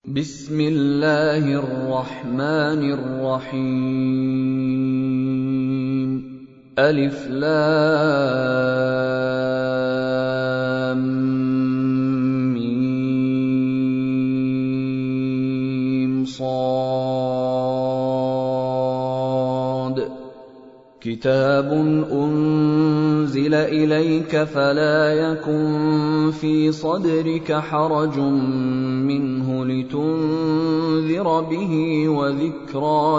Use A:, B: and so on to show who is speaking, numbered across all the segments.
A: بسم الله الرحمن الرحيم ألف لام ميم صاد كتاب أنزل إليك فلا يكن في صدرك حرج منه لتنذر به وذكرى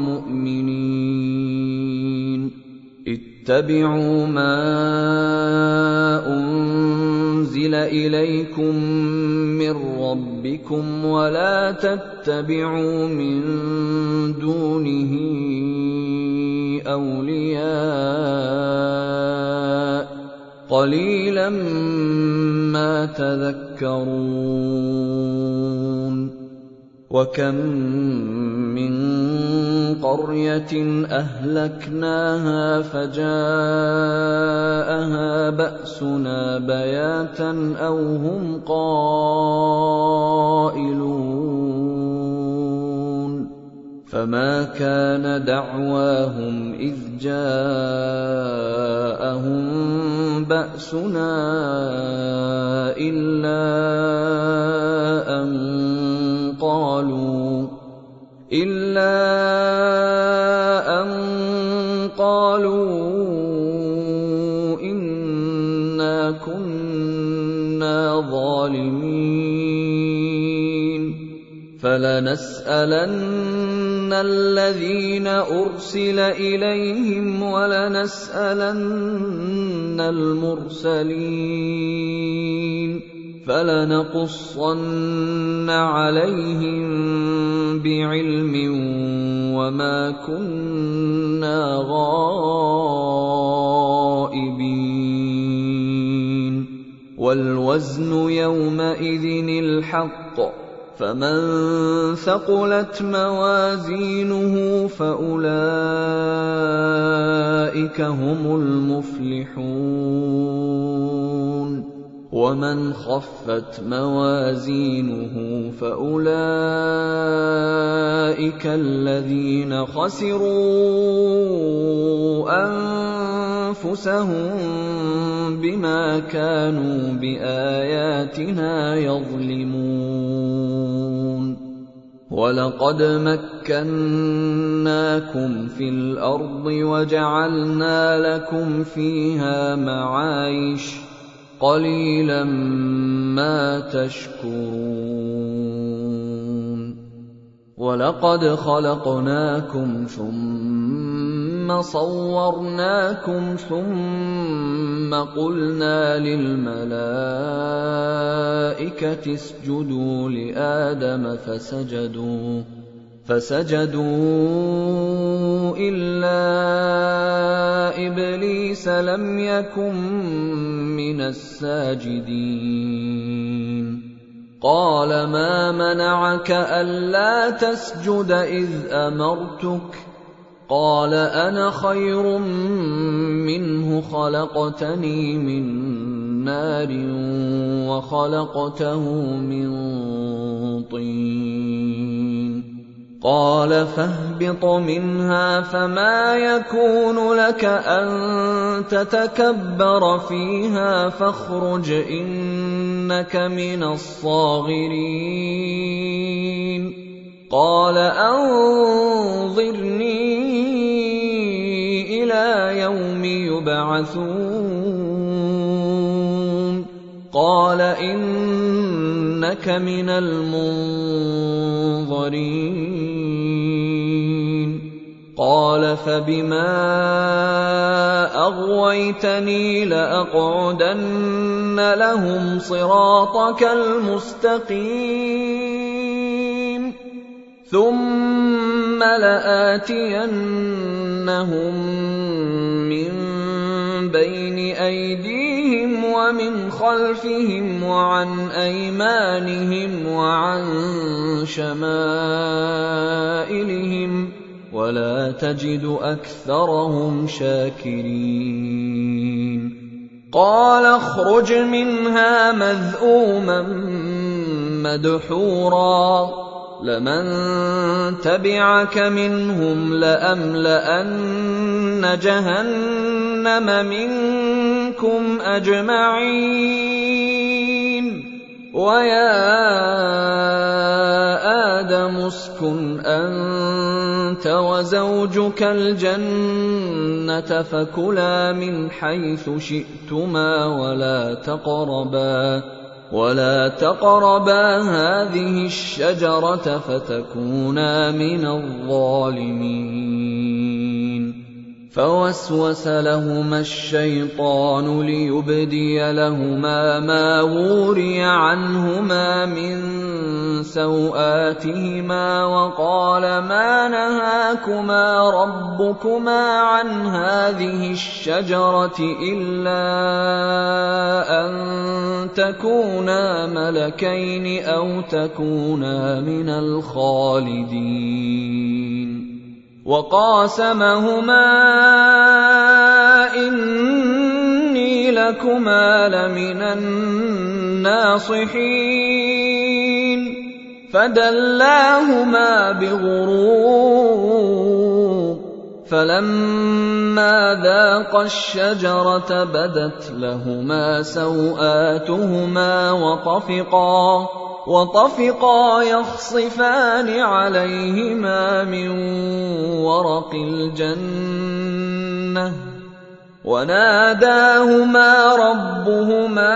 A: للمؤمنين اتبعوا ما أنزل إليكم من ربكم ولا تتبعوا من دونه أولياء قليلا ما تذكرون وكم من قرية أهلكناها فجاءها بأسنا بياتا أو هم قائلون فما كان دعواهم إذ جاءهم بأسنا إلا أن قالوا إنا كنا ظالمين فلنسألن الذين أرسل إليهم ولنسألن المرسلين فلنقصن عليهم بعلم وما كنا غائبين والوزن يومئذ الحق فمن ثقلت موازينه فأولئك هم المفلحون ومن خفت موازينه فأولئك الذين خسروا أنفسهم بما كانوا بآياتنا يظلمون ولقد مكناكم في الأرض وجعلنا لكم فيها معايش قليلا ما تشكرون ولقد خلقناكم ثم صورناكم ثم قلنا للملائكة اسجدوا لآدم فسجدوا إلا إبليس لم يكن من الساجدين قال ما منعك ألا تسجد إذ أمرتك قال أنا خير منه خلقتني من نار وخلقته من طين قال فاهبط منها فما يكون لك أن تتكبر فيها فاخرج إنك من الصاغرين قال أنظرني إلى يوم يبعثون قال إنك من المنظرين قال فبما أغويتني لأقعدن لهم صراطك المستقيم ثم لآتينهم من بين أيديهم ومن خلفهم وعن أيمانهم وعن شمائلهم ولا تجد أكثرهم شاكرين قال اخرج منها مذءوما مدحورا لمن تبعك منهم لأملأن جهنم منكم أجمعين ويا آدم اسكن أنت وزوجك الجنة فكلا من حيث شئتما ولا تقربا هذه الشجرة فتكونا من الظالمين فوسوس لهما الشيطان ليبدي لهما ما وري عنهما من سوآتهما وقال ما نهاكما ربكما عن هذه الشجرة إلا أن تكونا ملكين أو تكونا من الخالدين وقاسمهما إني لكما لمن الناصحين فدلاهما بغرور فلما ذاقا الشجرة بدت لهما سوآتهما وطفقا يخصفان عليهما من ورق الجنة وناداهما ربهما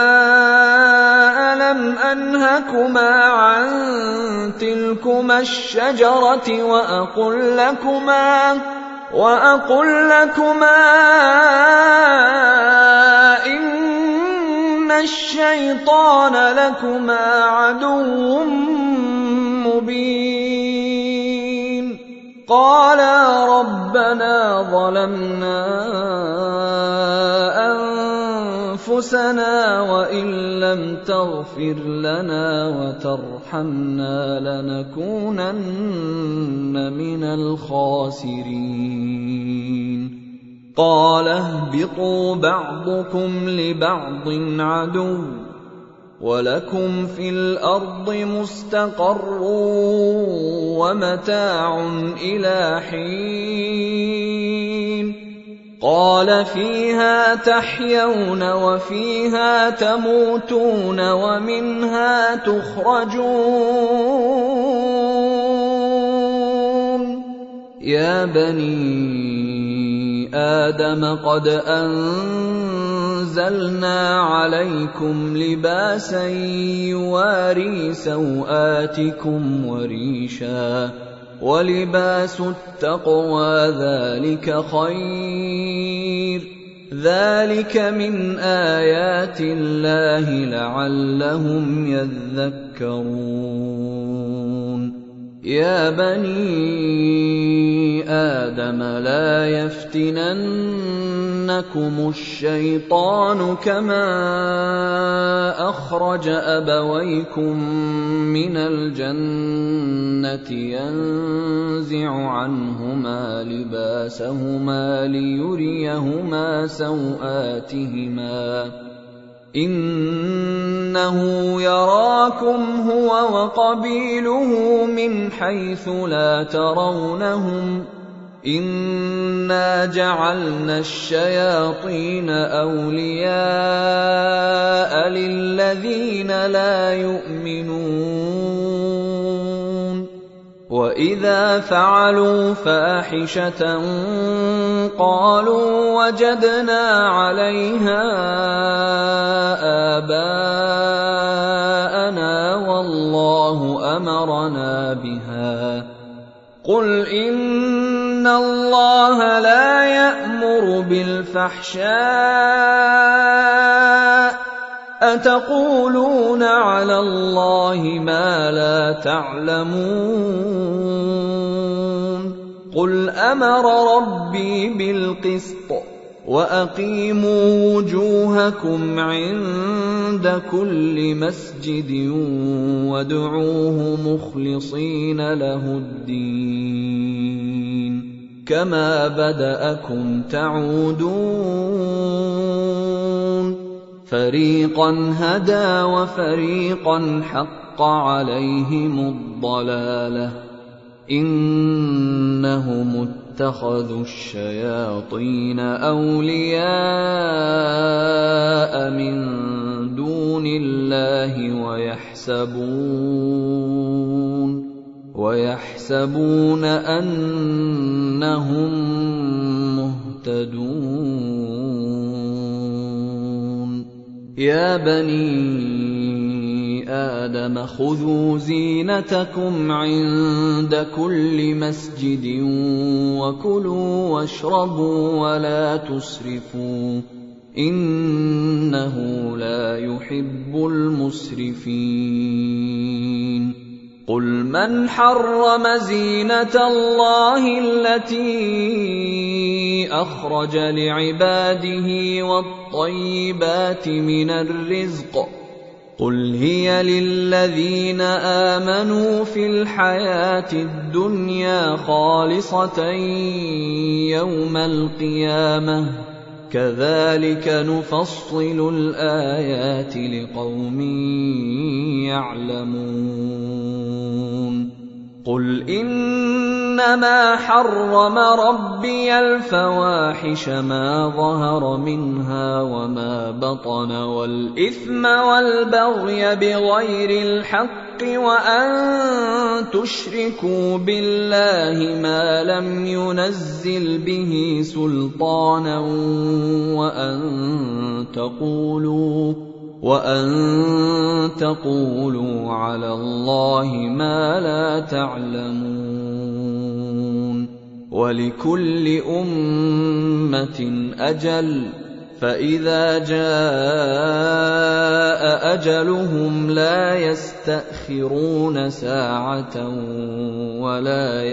A: ألم أنهكما عن تلكما الشجرة وأقل لكما إن الشيطان لكما عدو مبين قالا ربنا ظلمنا أنفسنا وإن لم تغفر لنا وترحمنا لنكونن من الخاسرين قال اهبطوا بعضكم لبعض عدو ولكم في الأرض مستقر ومتاع إلى حين قال فيها تحيون وفيها تموتون ومنها تخرجون يا بني آدم قد أنزلنا عليكم لباسا يواري سوآتكم وريشا ولباس التقوى ذلك خير ذلك من آيات الله لعلهم يذكرون يا بني آدم لا يفتننكم الشيطان كما أخرج أبويكم من الجنة ينزع عنهما لباسهما ليريهما سوآتهما إنه يراكم هو وقبيله من حيث لا ترونهم إنا جعلنا الشياطين أولياء للذين لا يؤمنون وإذا فعلوا فاحشة قالوا وجدنا عليها آباءنا والله أمرنا بها قل إن الله لا يأمر بالفحشاء أتقولون على الله ما لا تعلمون قل أمر ربي بالقسط وأقيموا وجوهكم عند كل مسجد وادعوه مخلصين له الدين كما بدأكم تعودون فَرِيقًا هَدَىٰ وَفَرِيقًا حَقَّ عَلَيْهِمُ الضَّلَالَةُ ۗ إِنَّهُمُ اتَّخَذُوا الشَّيَاطِينَ أَوْلِيَاءَ مِن دُونِ اللَّهِ وَيَحْسَبُونَ أَنَّهُم مُّهْتَدُونَ. يَا بَنِي آدَمَ خُذُوا زِينَتَكُمْ عِندَ كُلِّ مَسْجِدٍ وَكُلُوا وَاشْرَبُوا وَلَا تُسْرِفُوا إِنَّهُ لَا يُحِبُّ الْمُسْرِفِينَ. قُلْ مَنْ حَرَّمَ زِينَةَ اللَّهِ الَّتِي أَخْرَجَ لِعِبَادِهِ وَالطَّيِّبَاتِ مِنَ الرِّزْقِ قُلْ هِيَ لِلَّذِينَ آمَنُوا فِي الْحَيَاةِ الدُّنْيَا خَالِصَةً يَوْمَ الْقِيَامَةِ ۗ كَذَلِكَ نُفَصِّلُ الْآيَاتِ لِقَوْمٍ يَعْلَمُونَ. قُلْ إِنَّمَا حَرَّمَ رَبِّيَ الْفَوَاحِشَ مَا ظَهَرَ مِنْهَا وَمَا بَطَنَ وَالْإِثْمَ وَالْبَغْيَ بِغَيْرِ الْحَقِّ وَأَن تُشْرِكُوا بِاللَّهِ مَا لَمْ يُنَزِّلْ بِهِ سُلْطَانًا وَأَن تَقُولُوا عَلَى اللَّهِ مَا لَا تَعْلَمُونَ. وَلِكُلِّ أُمَّةٍ أَجَلٌ، فَإِذَا جَاءَ أَجَلُهُمْ لَا يَسْتَأْخِرُونَ سَاعَةً وَلَا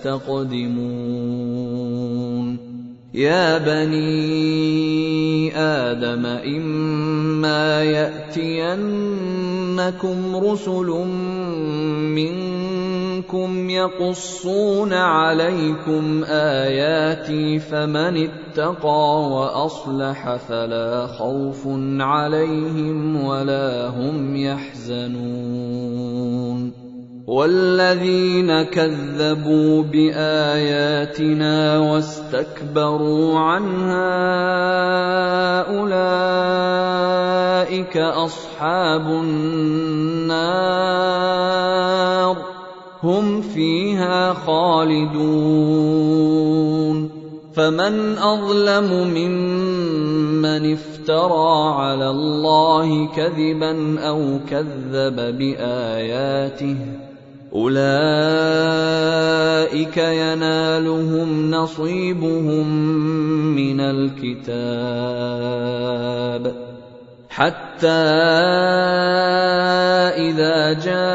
A: يَسْتَقْدِمُونَ. يَا بَنِي آدَمَ إِمَّا يَأْتِيَنَّكُمْ رُسُلٌ مِّنكُمْ يَقُصُّونَ عَلَيْكُمْ آيَاتِي فَمَنِ اتَّقَىٰ وَأَصْلَحَ فَلَا خَوْفٌ عَلَيْهِمْ وَلَا هُمْ يَحْزَنُونَ. وَالَّذِينَ كَذَّبُوا بِآيَاتِنَا وَاسْتَكْبَرُوا عَنْهَا أُولَٰئِكَ أَصْحَابُ النَّارِ ۖ هُمْ فِيهَا خَالِدُونَ. فَمَنْ أَظْلَمُ مِمَّنِ افْتَرَىٰ عَلَى اللَّهِ كَذِبًا أَوْ كَذَّبَ بِآيَاتِهِ ۚ أُولَٰئِكَ يَنَالُهُمْ نَصِيبُهُم مِّنَ الْكِتَابِ، حَتَّىٰ إِذَا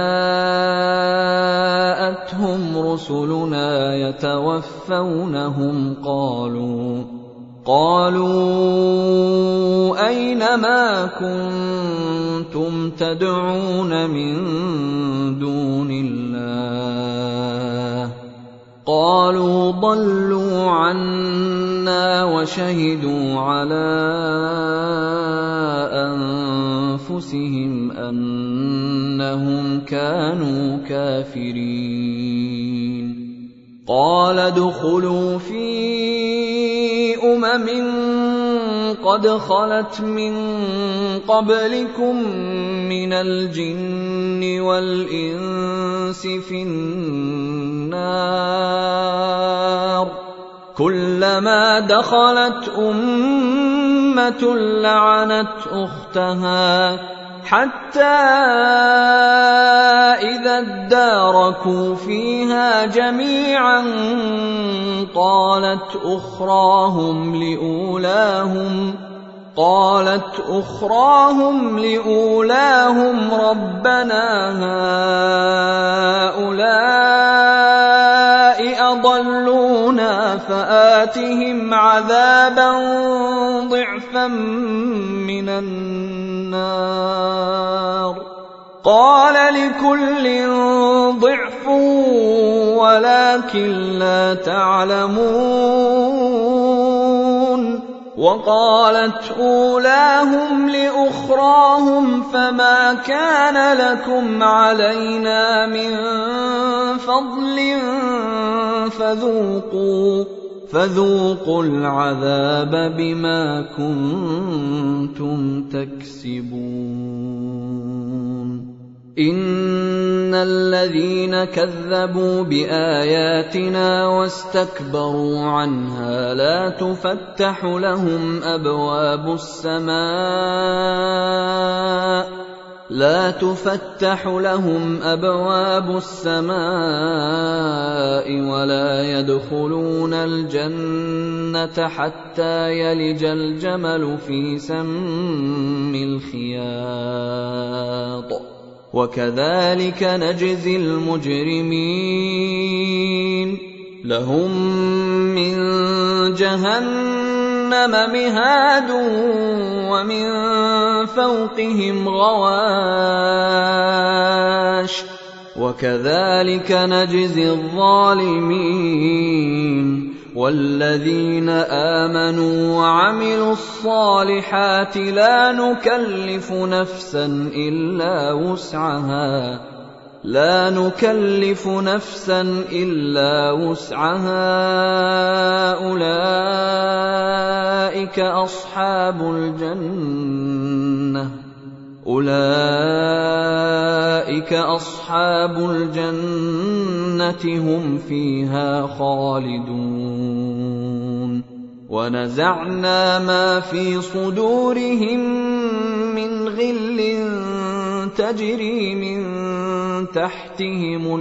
A: جَاءَتْهُمْ رُسُلُنَا يَتَوَفَّوْنَهُمْ قَالُوا أَيْنَ مَا كُنتُمْ تَدْعُونَ مِن دُونِ اللَّهِ ۖ قَالُوا ضَلُّوا عَنَّا وَشَهِدُوا عَلَىٰ أَنفُسِهِمْ أَنَّهُمْ كَانُوا كَافِرِينَ. قَالَ ادْخُلُوا فِي أُمَمٍ قَدْ خَلَتْ مِن قَبْلِكُم مِّنَ الْجِنِّ وَالْإِنسِ فِي النَّارِ، كُلَّمَا دَخَلَتْ أُمَّةٌ لَّعَنَتْ أُخْتَهَا حَتَّىٰ إِذَا ادَّارَكُوا فِيهَا جَمِيعًا قَالَتْ أُخْرَاهُمْ لِأُولَاهُمْ رَبَّنَا هَٰؤُلَاءِ أَضَلُّونَا فَآتِهِمْ عَذَابًا ضِعْفًا مِّنَ النَّارِ. قَالَ لِكُلٍّ ضِعْفٌ وَلَٰكِن لَّا تَعْلَمُونَ. وقالت أولاهم لأخراهم فما كان لكم علينا من فضل فذوقوا العذاب بما كنتم تكسبون إن الذين كذبوا بآياتنا واستكبروا عنها لا تفتح لهم أبواب السماء ولا يدخلون الجنة حتى يلج الجمل في سم الخياط وكذلك نجزي المجرمين لهم من جهنم مهاد ومن فوقهم غواش وكذلك نجزي الظالمين والذين آمنوا وعملوا الصالحات لا نكلف نفسا إلا وسعها أولئك أصحاب الجنة هم فيها خالدون ونزعنا ما في صدورهم من غل تجري من تحتهم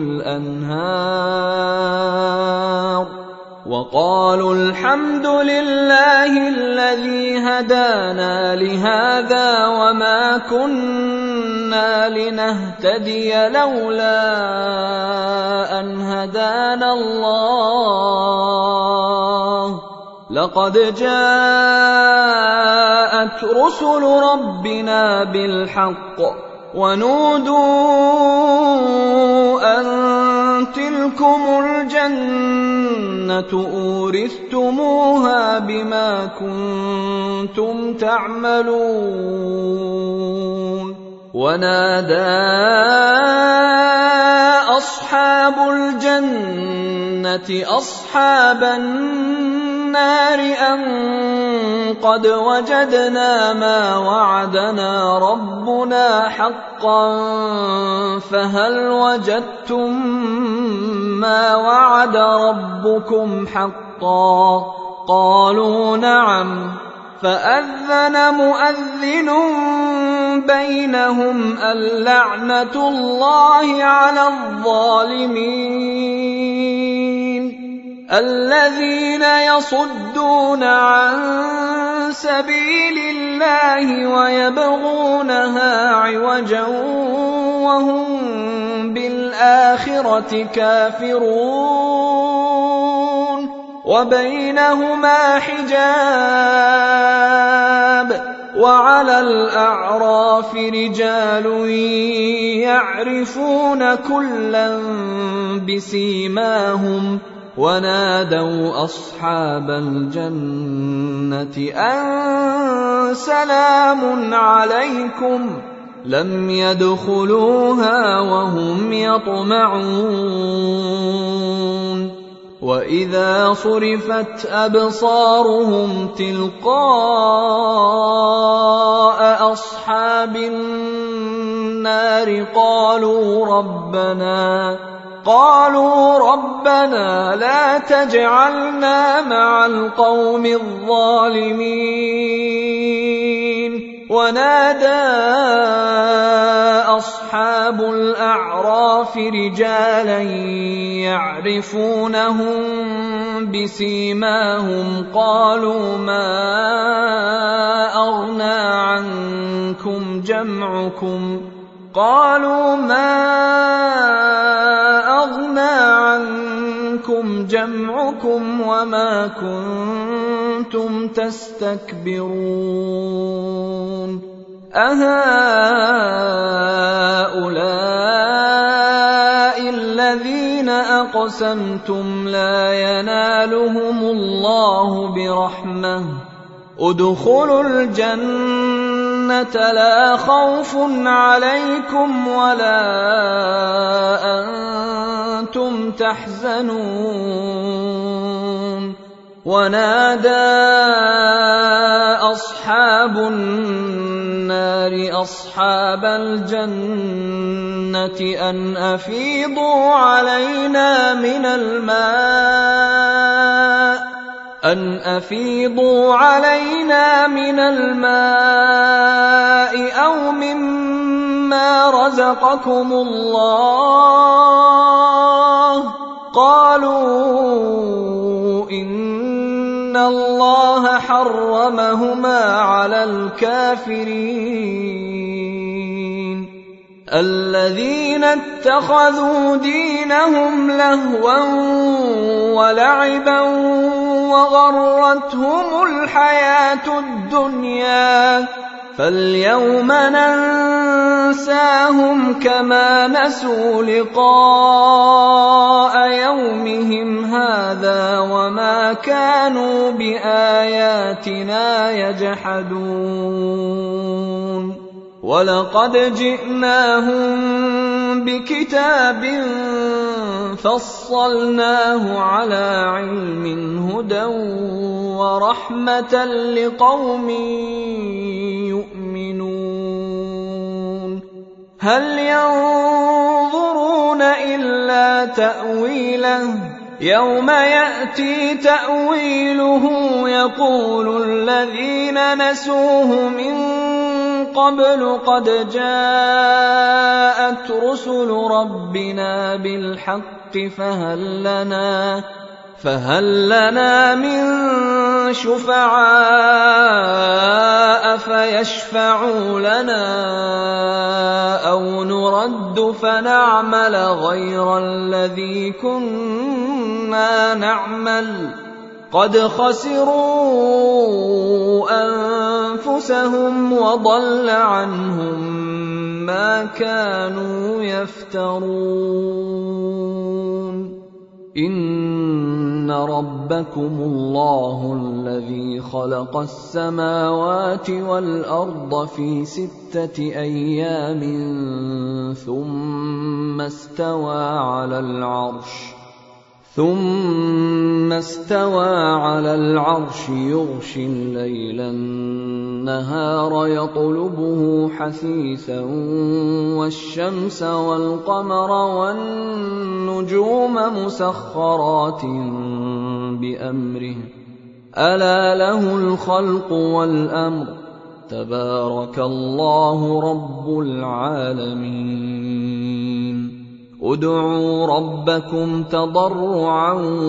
A: الأنهار وقالوا الحمد لله الذي هدانا لهذا وما كنا لنهتدي لولا أن هدانا الله لقد جاءت رسل ربنا بالحق ونودوا أن تلكم الجنة أورثتموها بما كنتم تعملون ونادى أصحاب الجنة أصحاب النار أن قد وجدنا ما وعدنا ربنا حقا فهل وجدتم ما وعد ربكم حقا قالوا نعم فأذن مؤذن بينهم اللعنة الله على الظالمين الذين يصدون عن سبيل الله ويبغونها عوجا وهم بالآخرة كافرون وبينهما حجاب وعلى الأعراف رجال يعرفون كلا بسيماهم ونادوا أصحاب الجنة أن سلام عليكم لم يدخلوها وهم يطمعون وإذا صرفت أبصارهم تلقاء أصحاب النار قالوا ربنا لا تجعلنا مع القوم الظالمين ونادى أصحاب الأعراف رجالا يعرفونهم بسيماهم قالوا ما أغنى عنكم جمعكم وما كنتم تستكبرون أهؤلاء الذين أقسمتم لا ينالهم الله برحمة ادخلوا الجنة لا خوف عليكم ولا أنتم تحزنون ونادى أصحاب النار أصحاب الجنة أن أفيضوا علينا من الماء أو مما رزقكم الله قالوا إن الله حرمهما على الكافرين الذين اتخذوا دينهم لهوا ولعبا وغرتهم الحياة الدنيا فاليوم ننساهم كما نسوا لقاء يومهم هذا وما كانوا بآياتنا يجحدون ولقد جئناهم بكتاب فصلناه على علم هدى ورحمة لقوم يؤمنون هل ينظرون إلا تأويله يوم يأتي تأويله يقول الذين نسوه من قبل قد جاءت رسل ربنا بالحق فهل لنا من شفعاء فيشفعوا لنا أو نرد فنعمل غير الذي كنا نعمل قد خسروا أنفسهم وضل عنهم ما كانوا يفترون إن ربكم الله الذي خلق السماوات والأرض في 6 أيام ثم استوى على العرش يغشي الليل النهار يطلبه حثيثا والشمس والقمر والنجوم مسخرات بأمره ألا له الخلق والأمر تبارك الله رب العالمين ادعوا ربكم تضرعا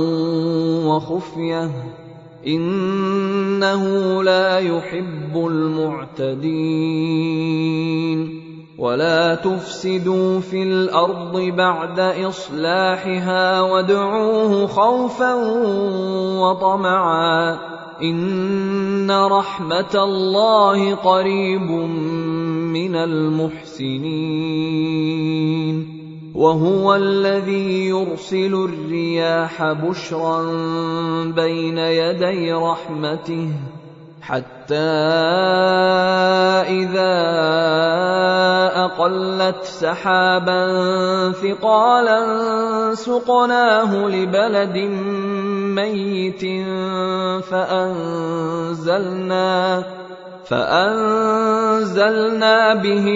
A: وخفية إنه لا يحب المعتدين ولا تفسدوا في الأرض بعد إصلاحها وادعوه خوفا وطمعا إن رحمة الله قريب من المحسنين وهو الذي يرسل الرياح بشرا بين يدي رحمته حتى إذا أقلت سحابا ثقالا سقناه لبلد ميت فأنزلنا به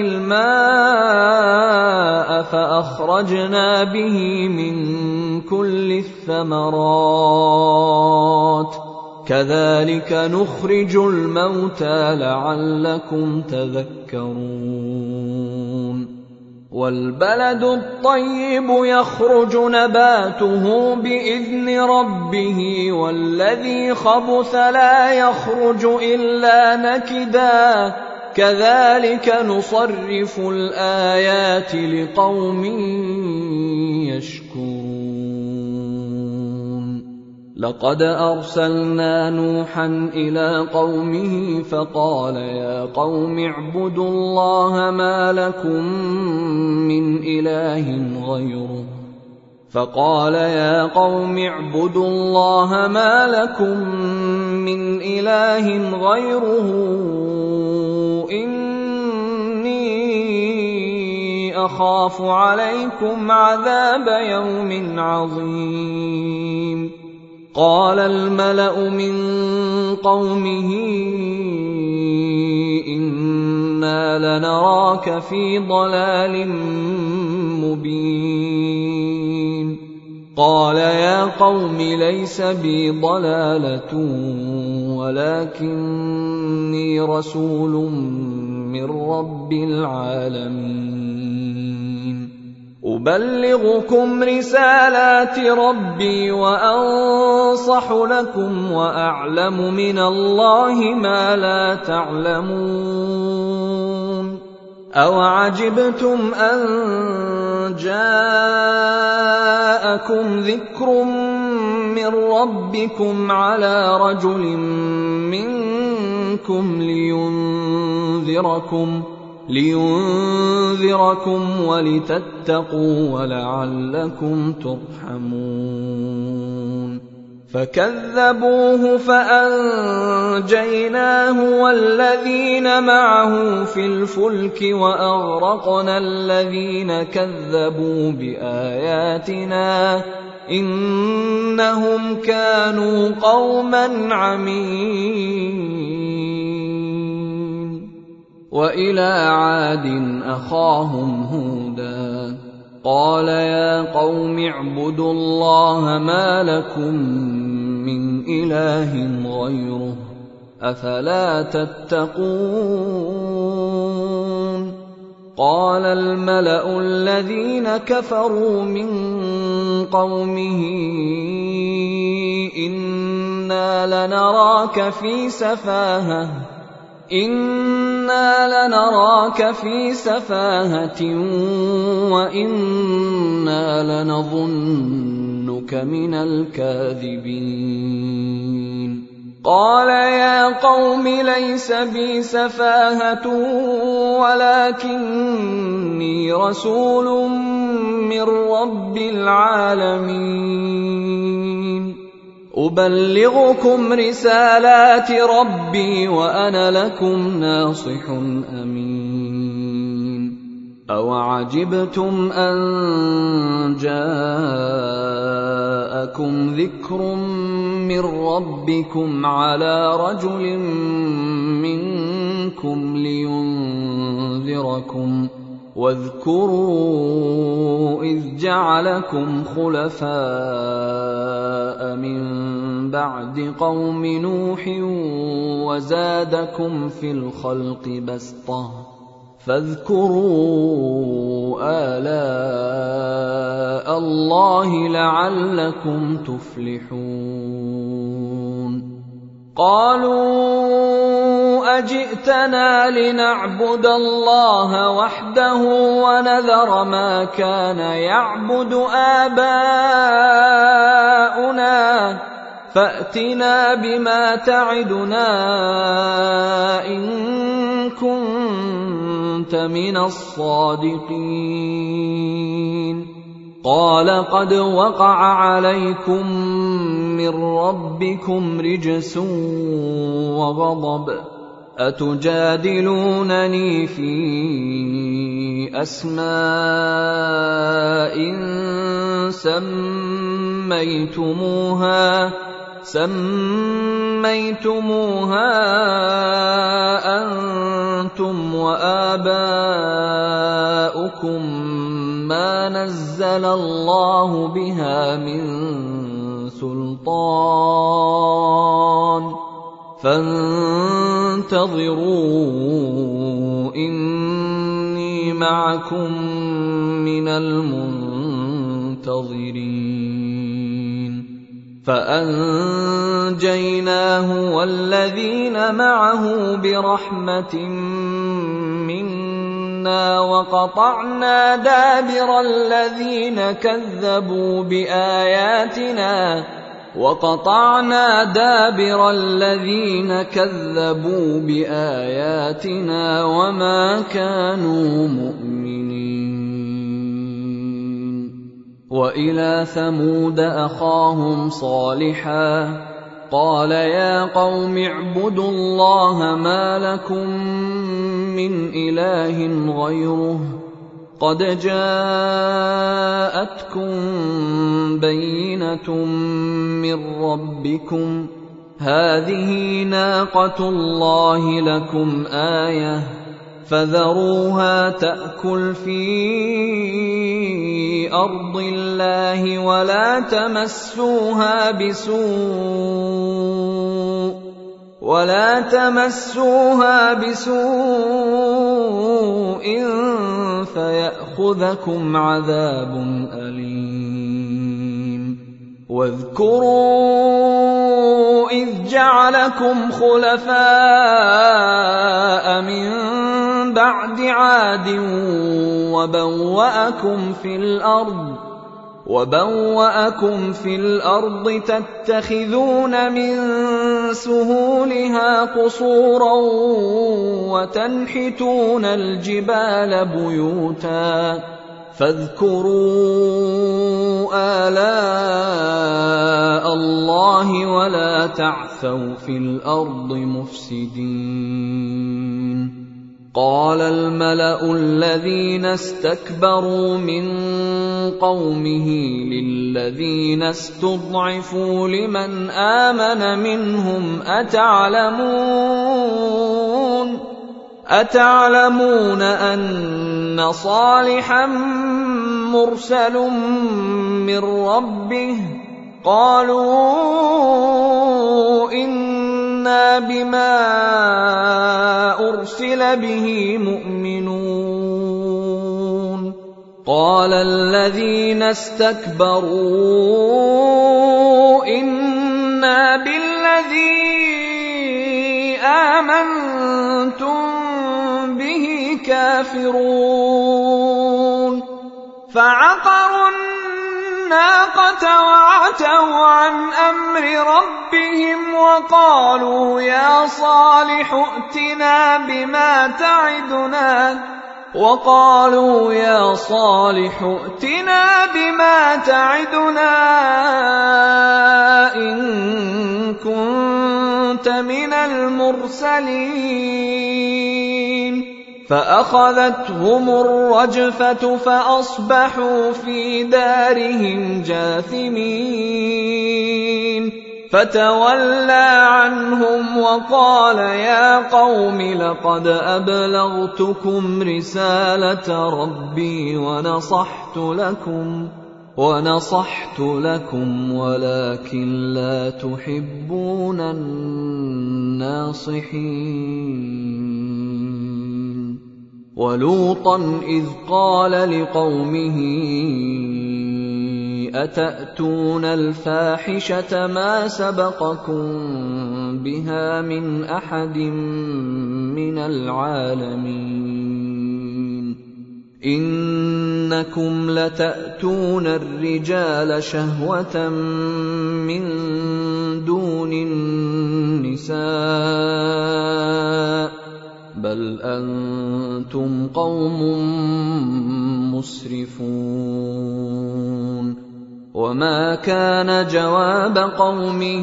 A: الماء فأخرجنا به من كل الثمرات كذلك نخرج الموتى لعلكم تذكرون والبلد الطيب يخرج نباته بإذن ربه والذي خبث لا يخرج إلا نكدا كذلك نصرف الآيات لقوم يشكرون لقد أرسلنا نوحا إلى قومه فقال يا قوم اعبدوا الله ما لكم من إله غيره مِّنْ إِلَٰهٍ غَيْرُهُ إِنِّي أَخَافُ عَلَيْكُمْ عَذَابَ يَوْمٍ عَظِيمٍ قَالَ الْمَلَأُ مِنْ قَوْمِهِ إِنَّا لَنَرَاكَ فِي ضَلَالٍ مُبِينٍ قَالَ يَا قَوْمِ لَيْسَ بِي ضَلَالَةٌ وَلَكِنِّي رَسُولٌ مِّن رَّبِّ الْعَالَمِينَ أُبَلِّغُكُمْ رِسَالَاتِ رَبِّي وَأَنصَحُ لَكُمْ وَأَعْلَمُ مِنَ اللَّهِ مَا لَا تَعْلَمُونَ أَوَعَجِبْتُمْ أَن جَاءَكُمْ ذِكْرٌ مِّن رَّبِّكُمْ عَلَىٰ رَجُلٍ مِّنكُمْ لِيُنذِرَكُمْ وَلِتَتَّقُوا وَلَعَلَّكُمْ تُرْحَمُونَ فَكَذَّبُوهُ فَأَنجَيْنَاهُ وَالَّذِينَ مَعَهُ فِي الْفُلْكِ وَأَغْرَقْنَا الَّذِينَ كَذَّبُوا بِآيَاتِنَا إِنَّهُمْ كَانُوا قَوْمًا عَمِينَ وَإِلَىٰ عَادٍ أَخَاهُمْ هُودًا قَالَ يَا قَوْمِ اعْبُدُوا اللَّهَ مَا لَكُم مِّنْ إِلَٰهٍ غَيْرُهُ أَفَلَا تَتَّقُونَ قَالَ الْمَلَأُ الَّذِينَ كَفَرُوا مِن قَوْمِهِ إِنَّا لَنَرَاكَ فِي سَفَاهَةٍ وَإِنَّا لَنَظُنُّكَ مِنَ الْكَاذِبِينَ قَالَ يَا قَوْمِ لَيْسَ بِي سَفَاهَةٌ وَلَكِنِّي رَسُولٌ مِّن رَّبِّ الْعَالَمِينَ أُبَلِّغُكُمْ رِسَالَاتِ رَبِّي وَأَنَا لَكُمْ نَاصِحٌ أَمِينٌ أَوَعَجِبْتُمْ أَن جَاءَكُمْ ذِكْرٌ مِّن رَّبِّكُمْ عَلَىٰ رَجُلٍ مِّنكُمْ لِيُنذِرَكُمْ وَاذْكُرُوا إِذْ جَعَلَكُمْ خُلَفَاءَ مِن بَعْدِ قَوْمِ نُوحٍ وَزَادَكُمْ فِي الْخَلْقِ بَسْطَةً فَاذْكُرُوا آلَاءَ اللَّهِ لَعَلَّكُمْ تُفْلِحُونَ قَالُوا أَجِئْتَنَا لِنَعْبُدَ اللَّهَ وَحْدَهُ وَنَذَرَ مَا كَانَ يَعْبُدُ آبَاؤُنَا فَأْتِنَا بِمَا تَعِدُنَا إِن كُنتَ مِنَ الصَّادِقِينَ قَالَ قَدْ وَقَعَ عَلَيْكُم مِّن رَّبِّكُمْ رِجْسٌ وَغَضَبٌ أَتُجَادِلُونَنِي فِي أَسْمَاءٍ سَمَّيْتُمُوهَا أَنتُمْ وَآبَاؤُكُم مَّا نَزَّلَ اللَّهُ بِهَا مِن سُلْطَانٍ فَانتَظِرُوا إِنِّي مَعَكُم مِّنَ الْمُنتَظِرِينَ فَأَنجَيْنَاهُ وَالَّذِينَ مَعَهُ بِرَحْمَةٍ مِّنَّا وَقَطَعْنَا دَابِرَ الَّذِينَ كَذَّبُوا بِآيَاتِنَا وَمَا كَانُوا مُؤْمِنِينَ وَإِلَىٰ ثَمُودَ أَخَاهُمْ صَالِحًا قال يا قوم اعبدوا الله ما لكم من إله غيره قد جاءتكم بينة من ربكم هذه ناقة الله لكم آية فذروها تأكل في أرض الله ولا تمسوها بسوء فيأخذكم عذاب أليم واذكروا إذ جعلكم خلفاء من بعد عاد وبوأكم في الأرض تتخذون من سهولها قصورا وتنحتون الجبال بيوتا فاذكروا آلاء الله ولا تعثوا في الأرض مفسدين قال الملأ الذين استكبروا من قومه للذين استضعفوا لمن آمن منهم أتعلمون أن صالحا مرسل من ربه قالوا إنا بما أرسل به مؤمنون قال الذين استكبروا إنا بالذي آمنتم به كافرون فعقروا الناقة وعتوا عن أمر ربهم وقالوا يا صالح ائتنا بما تعدنا إن كنت من المرسلين فأخذتهم الرجفة فأصبحوا في دارهم جاثمين فتولى عنهم وقال يا قوم لقد أبلغتكم رسالة ربي ونصحت لكم ولكن لا تحبون الناصحين ولوطا إذ قال لقومه أتأتون الفاحشة ما سبقكم بها من أحد من العالمين إنكم لتأتون الرجال شهوة من دون النساء بل أنتم قوم مسرفون وما كان جواب قومه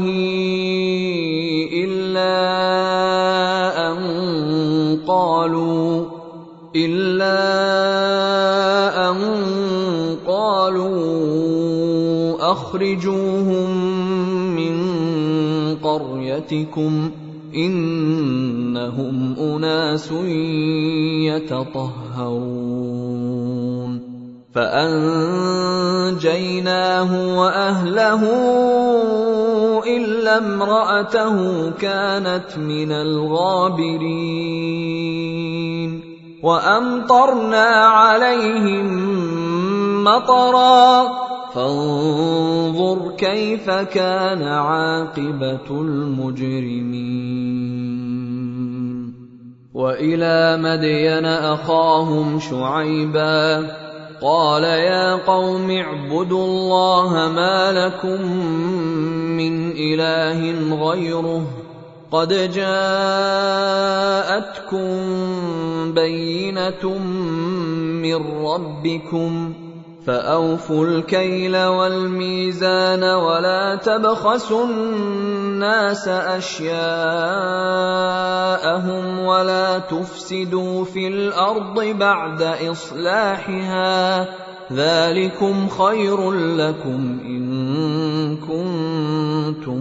A: إلا أن قالوا أخرجوهم من قريتكم إنهم أناس يتطهرون فأنجيناه وأهله إلا امرأته كانت من الغابرين وأمطرنا عليهم مطرا فانظر كيف كان عاقبة المجرمين وإلى مدين أخاهم شعيبا قال يا قوم اعبدوا الله ما لكم من إله غيره قد جاءتكم بينة من ربكم فأوفوا الكيل والميزان ولا تبخسوا الناس أشياءهم ولا تفسدوا في الأرض بعد إصلاحها، ذلكم خير لكم إن كنتم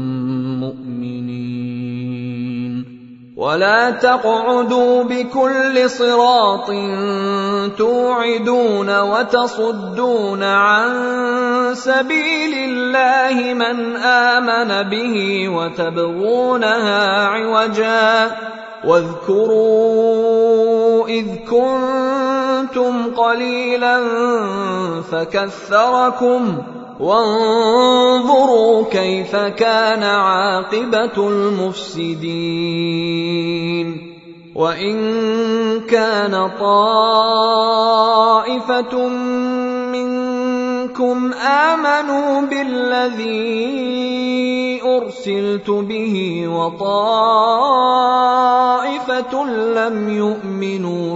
A: مؤمنين. ولا تقعدوا بكل صراط توعدون وتصدون عن سبيل الله من آمن به وتبغونها عوجا، واذكروا إذ كنتم قليلا فكثركم، وانظروا كيف كان عاقبة المفسدين. وإن كان طائفة منكم آمنوا بالذي أرسلت به وطائفة لم يؤمنوا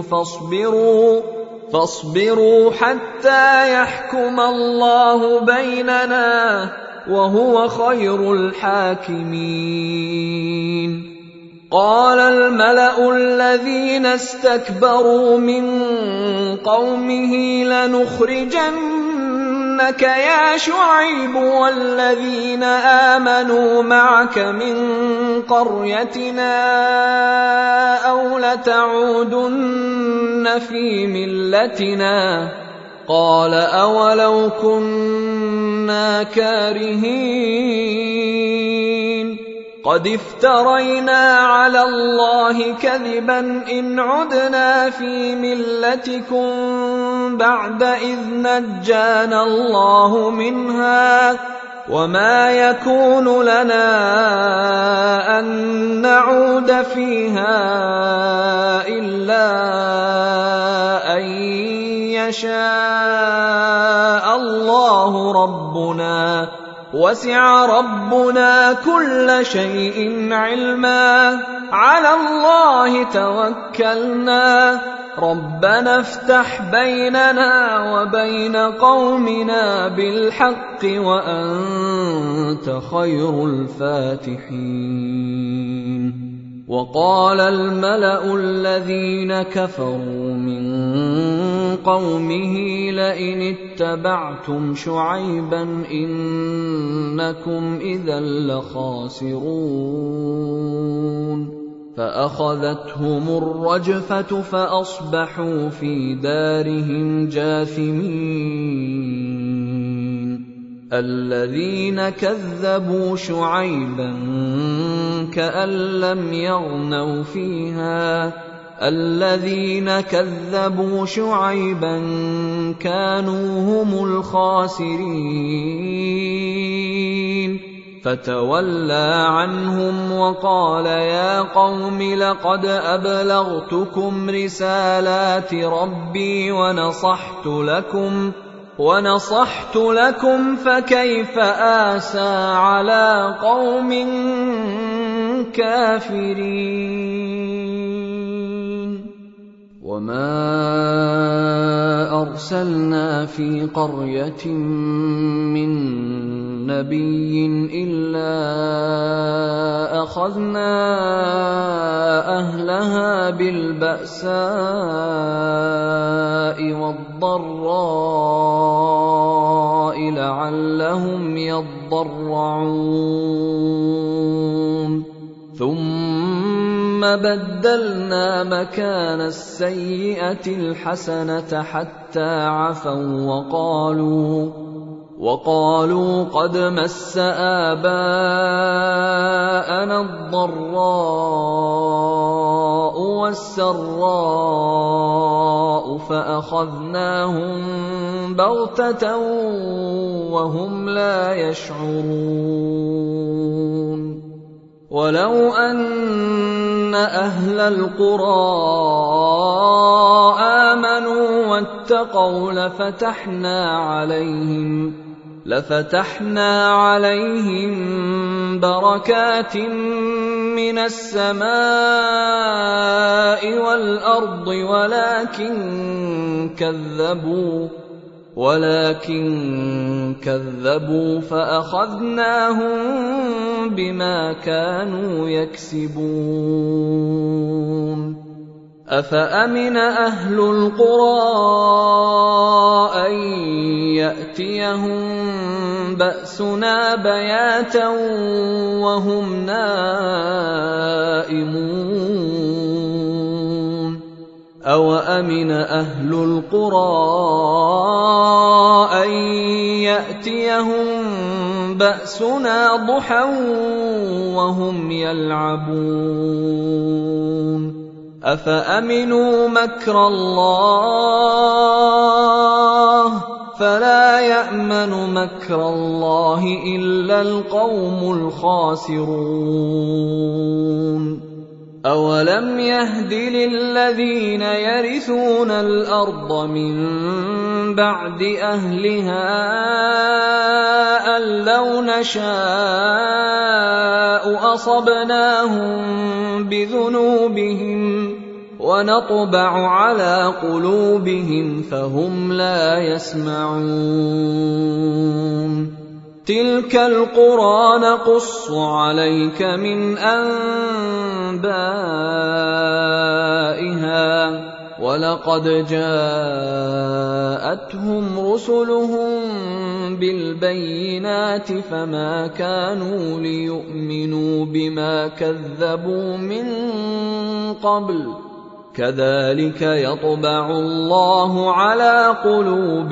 A: فاصبروا حتى يحكم الله بيننا وهو خير الحاكمين. قال الملأ الذين استكبروا من قومه لنخرجنك يا شعيب والذين آمنوا معك من قريتنا أو لتعودن في ملتنا. قال أولو كنا كارهين قد افترينا على الله كذبا إن عدنا في ملتكم بعد إذ نجانا الله منها، وما يكون لنا أن نعود فيها إلا أن يشاء الله ربنا، وسع ربنا كل شيء علما، على الله توكلنا، ربنا افتح بيننا وبين قومنا بالحق وأنت خير الفاتحين. وقال الملأ الذين كفروا من قومه لئن اتبعتم شعيبا إنكم إذا لخاسرون، فأخذتهم الرجفة فأصبحوا في دارهم جاثمين. الذين كذبوا شعيبا كأن لم يغنوا فيها، الذين كذبوا شعيبا كانوا هم الخاسرين. فتولى عنهم وقال يا قوم لقد أبلغتكم رسالات ربي ونصحت لكم فكيف آسى على قوم كافرين. وما أرسلنا في قرية من نبي إلا أخذنا أهلها بالبأساء والضراء لعلهم يضرعون، ثم بدلنا مكان السيئة الحسنة حتى عفوا وقالوا قد مس آباءنا الضراء والسراء فأخذناهم بغتة وهم لا يشعرون. ولو أن أهل القرى آمنوا واتقوا لفتحنا عليهم بركات من السماء والأرض ولكن كذبوا فأخذناهم بما كانوا يكسبون أفأمن أهل القرى أن يأتيهم بأسنا بياتا وهم نائمون أوأمن أهل القرى أن يأتيهم بأسنا ضحى وهم يلعبون أفأمنوا مكر الله فلا يأمن مكر الله إلا القوم الخاسرون أولم يهد للذين يرثون الأرض من بعد أهلها أن لو نشاء أصبناهم بذنوبهم ونطبع على قلوبهم فهم لا يسمعون تلك القرى نقص عليك من أنبائها ولقد جاءتهم رسلهم بالبينات فما كانوا ليؤمنوا بما كذبوا من قبل كذلك يطبع الله على قلوب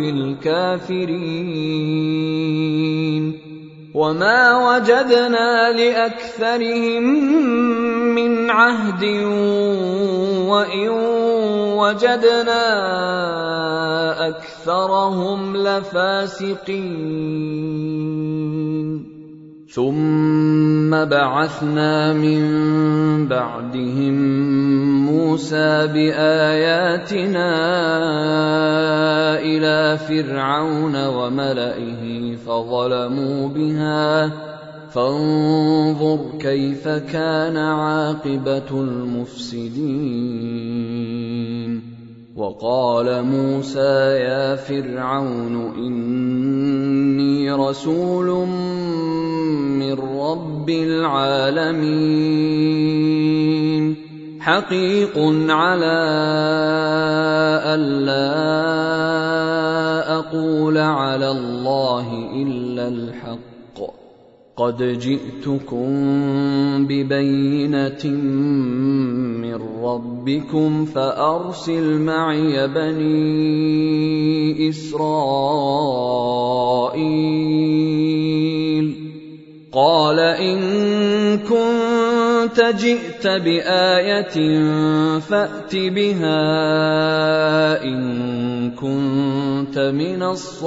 A: الكافرين وما وجدنا لأكثرهم من عهد وإن وجدنا أكثرهم لفاسقين ثم بعثنا من بعدهم موسى بآياتنا إلى فرعون وملئه فظلموا بها فانظر كيف كان عاقبة المفسدين وقال موسى يا فرعون إني رسول من رب العالمين حقيق على ألا أقول على الله إلا الحق قد جئتكم ببينة من ربكم فأرسل معي بني إسرائيل قال إن كنت جئت بآية فأت بها إن كنت من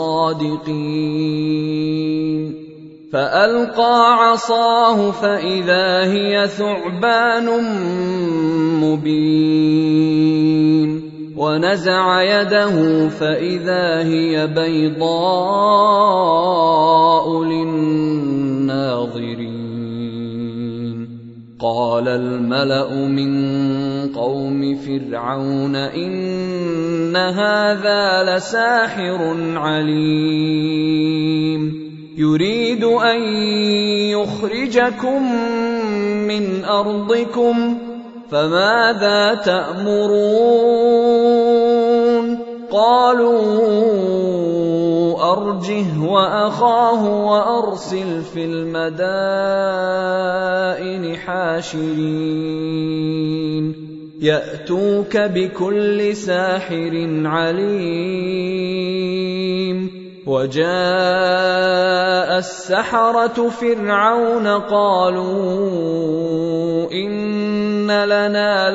A: الصادقين فألقى عصاه فإذا هي ثعبان مبين ونزع يده فإذا هي بيضاء للناظرين قال الملأ من قوم فرعون إن هذا لساحر عليم يريد أن يخرجكم من أرضكم فماذا تأمرون قالوا أرجه وأخاه وأرسل في المدائن حاشرين يأتوك بكل ساحر عليم وجاء السحرة فرعون قالوا إن لنا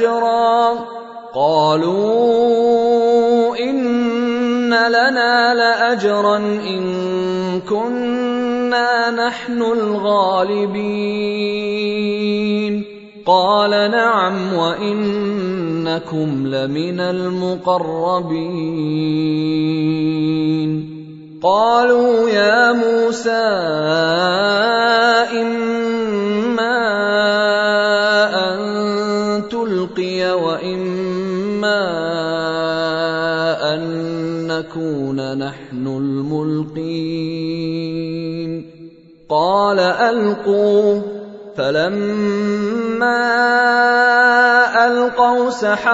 A: لأجرا إن كنا نحن الغالبين قال نعم وإنكم لمن المقربين قالوا يا موسى إما أن تلقي وإما أن نكون نحن الملقين قال ألقوا فلما ألقوا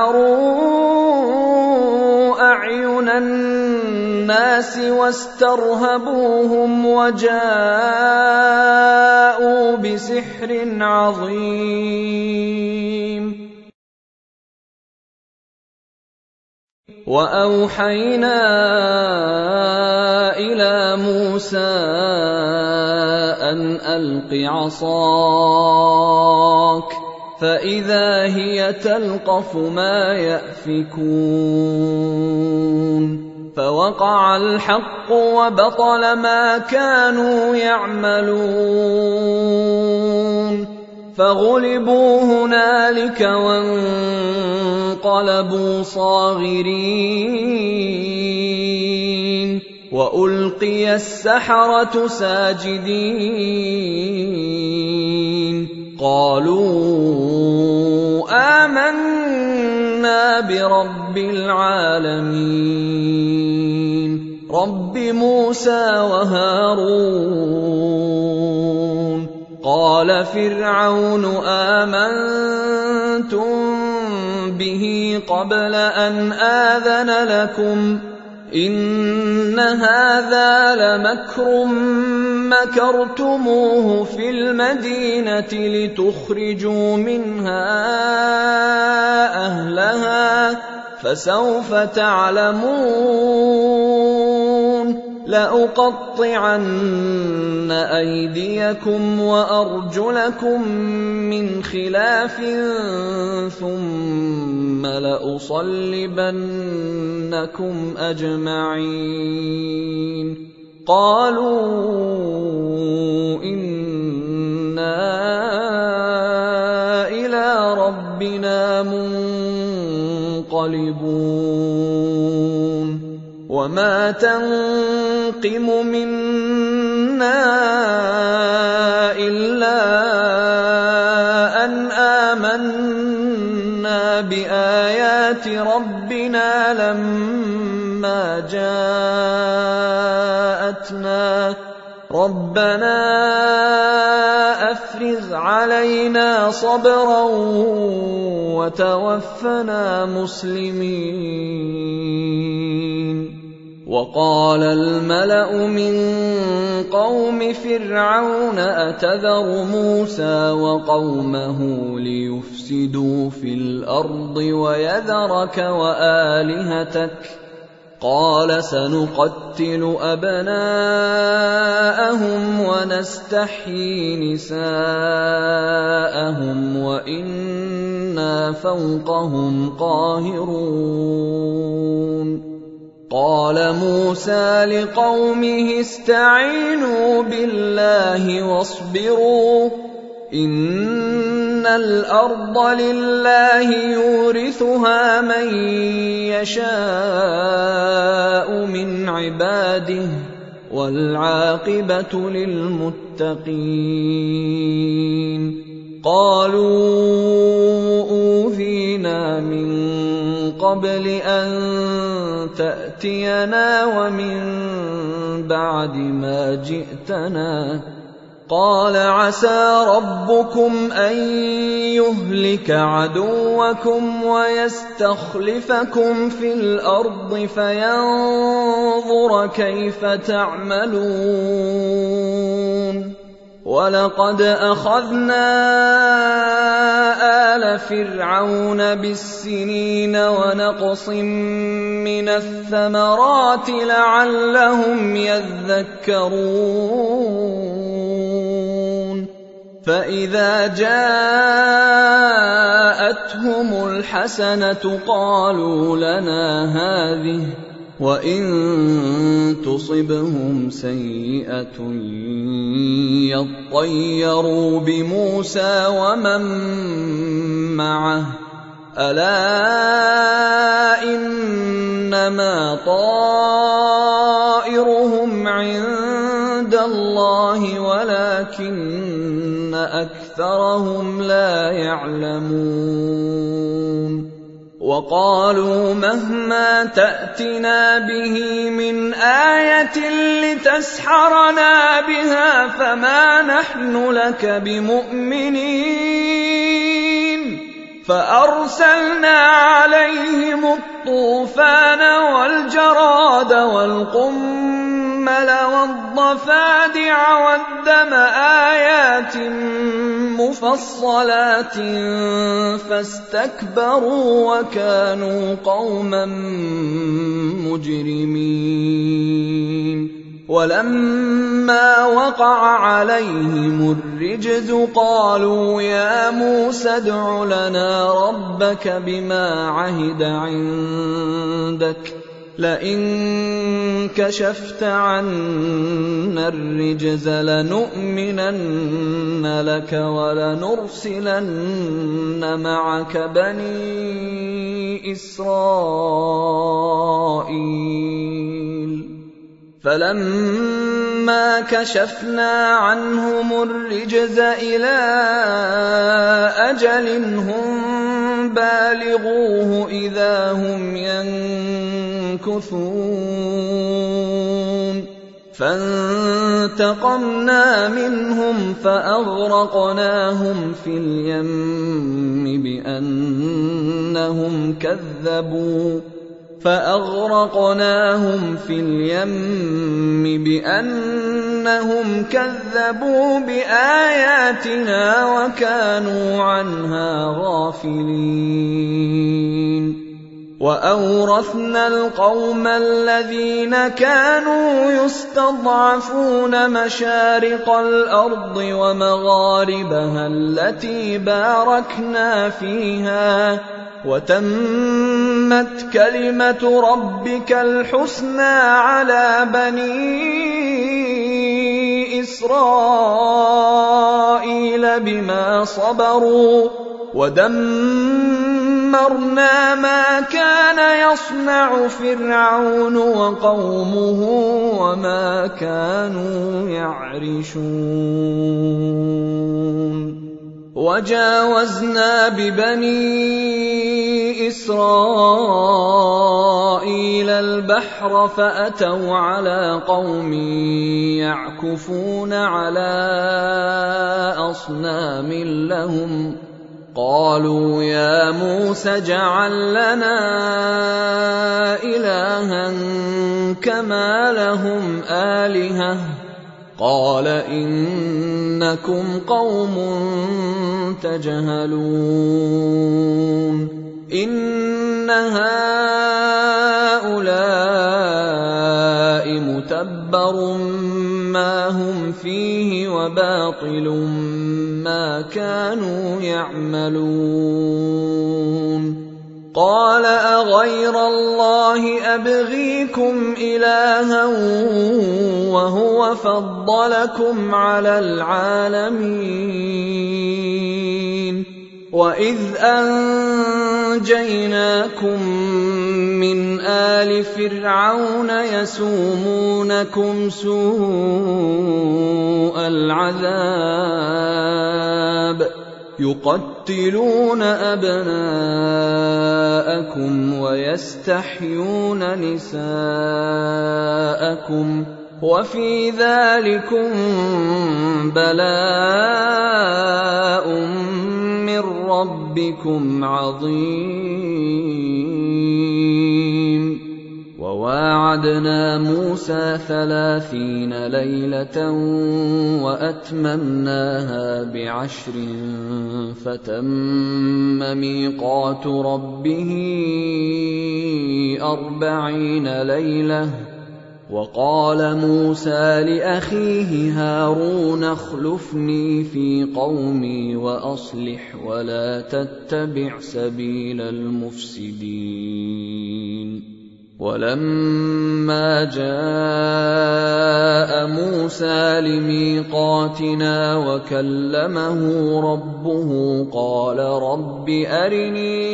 A: سحروا أعين الناس واسترهبوهم وجاءوا بسحر عظيم وأوحينا إلى موسى أن ألق عصاك فإذا هي تلقف ما يأفكون فوقع الحق وبطل ما كانوا يعملون فغلبوا هنالك وانقلبوا صاغرين وألقي السحرة ساجدين قالوا آمنا برب العالمين رب موسى وهارون قال فرعون آمنتم به قبل أن آذن لكم إن هذا لمكر مكرتموه في المدينة لتخرجوا منها أهلها فسوف تعلمون لأقطعن أيديكم وأرجلكم من خلاف ثم لأصلبنكم أجمعين قالوا إنا إلى ربنا منقلبون وما تنقم منا إلا أن آمنا بآيات ربنا لما جاءتنا ربنا أفرغ علينا صبرا وتوفنا مسلمين وقال الملأ من قوم فرعون أتذر موسى وقومه ليفسدوا في الأرض ويذرك وآلهتك قال سنقتل أبناءهم ونستحيي نساءهم وإنا فوقهم قاهرون قال موسى لقومه استعينوا بالله واصبروا إن الأرض لله يورثها من يشاء من عباده والعاقبة للمتقين قالوا أوذينا من قبل أن تأتينا ومن بعد ما جئتنا قال عسى ربكم أن يهلك عدوكم ويستخلفكم في الأرض فينظر كيف تعملون ولقد أخذنا آل فرعون بالسنين ونقص من الثمرات لعلهم يذكرون فإذا جاءتهم الحسنة قالوا لنا هذه وإن تصبهم سيئة يطيروا بموسى ومن معه ألا إنما طائرهم عند الله ولكن أكثرهم لا يعلمون وقالوا مهما تأتنا به من آية لتسحرنا بها فما نحن لك بمؤمنين فأرسلنا عليهم الطوفان والجراد والقمل والضفادع والدم آيات مفصلات فاستكبروا وكانوا قوما مجرمين ولما وقع عليهم الرجز قالوا يا موسى ادع لنا ربك بما عهد عندك لئن كشفت عنا الرجز لنؤمنن لك ولنرسلن معك بني إسرائيل فلما كشفنا عنهم الرجز إلى أجل هم بالغوه إذا هم ينكثون فانتقمنا منهم فأغرقناهم في اليم بأنهم كذبوا بآياتنا وكانوا عنها غافلين وأورثنا القوم الذين كانوا يستضعفون مشارق الأرض ومغاربها التي باركنا فيها وتمت كلمة ربك الحسنى على بني إسرائيل بما صبروا ودمرنا ما كان يصنع فرعون وقومه وما كانوا يعرشون وجاوزنا ببني إسرائيل البحر فأتوا على قوم يعكفون على أصنام لهم قالوا يا موسى اجعل لنا إلها كما لهم آلهة قال إنكم قوم تجهلون إن هؤلاء متبر ما هم فيه وباطل ما كانوا يعملون قال أغير الله أبغيكم إلها وهو فضلكم على العالمين وإذ أنجيناكم من آل فرعون يسومونكم سوء العذاب يقتلون أبناءكم ويستحيون نساءكم وفي ذلكم بلاء من ربكم عظيم وواعدنا موسى 30 ليلة وأتممناها ب10 فتم ميقات ربه 40 ليلة وقال موسى لأخيه هارون اخلفني في قومي وأصلح ولا تتبع سبيل المفسدين ولما جاء موسى لميقاتنا وكلمه ربه قال رب أرني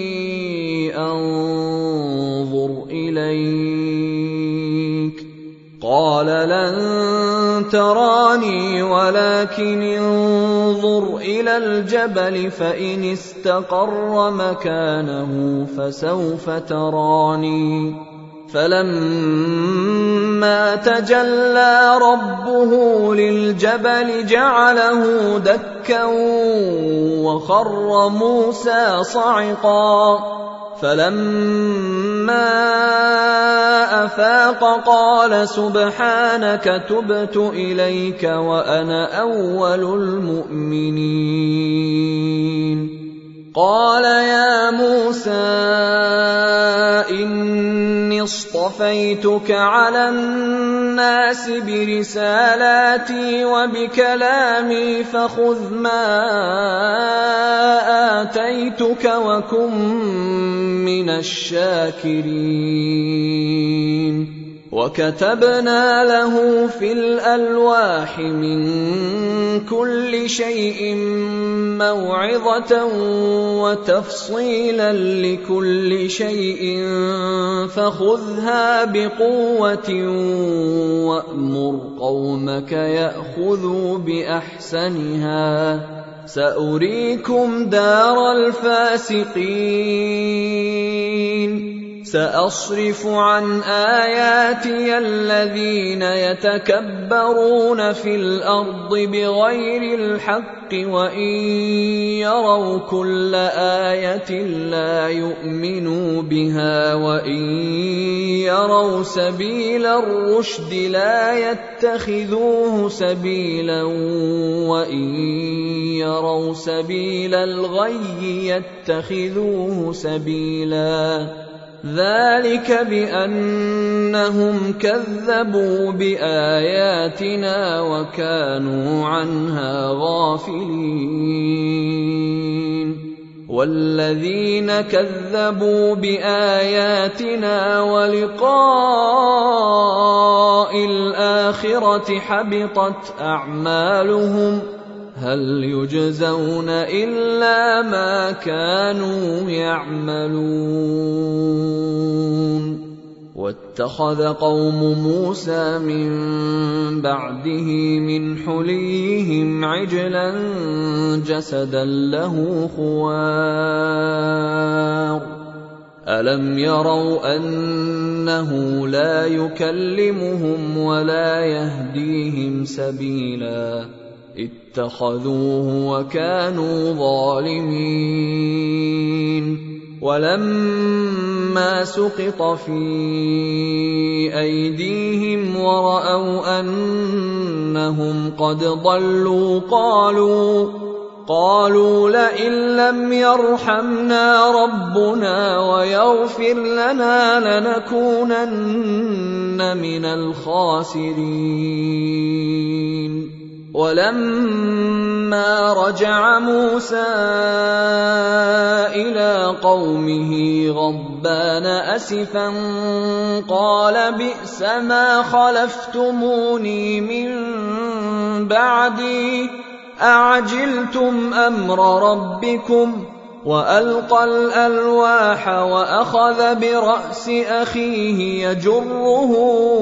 A: أنظر إليك قال لن تراني ولكن انظر إلى الجبل فإن استقر مكانه فسوف تراني فلما تجلى ربه للجبل جعله دكا وخر موسى صعقا فلما أفاق قال سبحانك تبت إليك وأنا أول المؤمنين قال يا موسى إني اصطفيتك على الناس برسالاتي وبكلامي فخذ ما آتيتك وكن من الشاكرين وكتبنا له في الألواح من كل شيء موعظة وتفصيلا لكل شيء فخذها بقوة وأمر قومك يأخذوا بأحسنها سأريكم دار الفاسقين سأصرف عن آياتي الذين يتكبرون في الأرض بغير الحق وإن يروا كل آية لا يؤمنوا بها وإن يروا سبيل الرشد لا يتخذوه سبيلا وإن يروا سبيل الغي يتخذوه سبيلا ذلك بأنهم كذبوا بآياتنا وكانوا عنها غافلين والذين كذبوا بآياتنا ولقاء الآخرة حبطت أعمالهم هل يجزون إلا ما كانوا يعملون واتخذ قوم موسى من بعده من حليهم عجلا جسدا له خوار ألم يروا أنه لا يكلمهم ولا يهديهم سبيلا اتخذوه وكانوا ظالمين ولما سقط في أيديهم ورأوا أنهم قد ضلوا قالوا لئن لم يرحمنا ربنا ويغفر لنا لنكونن من الخاسرين ولما رجع موسى إلى قومه غضبان أسفا قال بئس ما خلفتموني من بعدي أعجلتم أمر ربكم وألقى الألواح وأخذ برأس أخيه يجره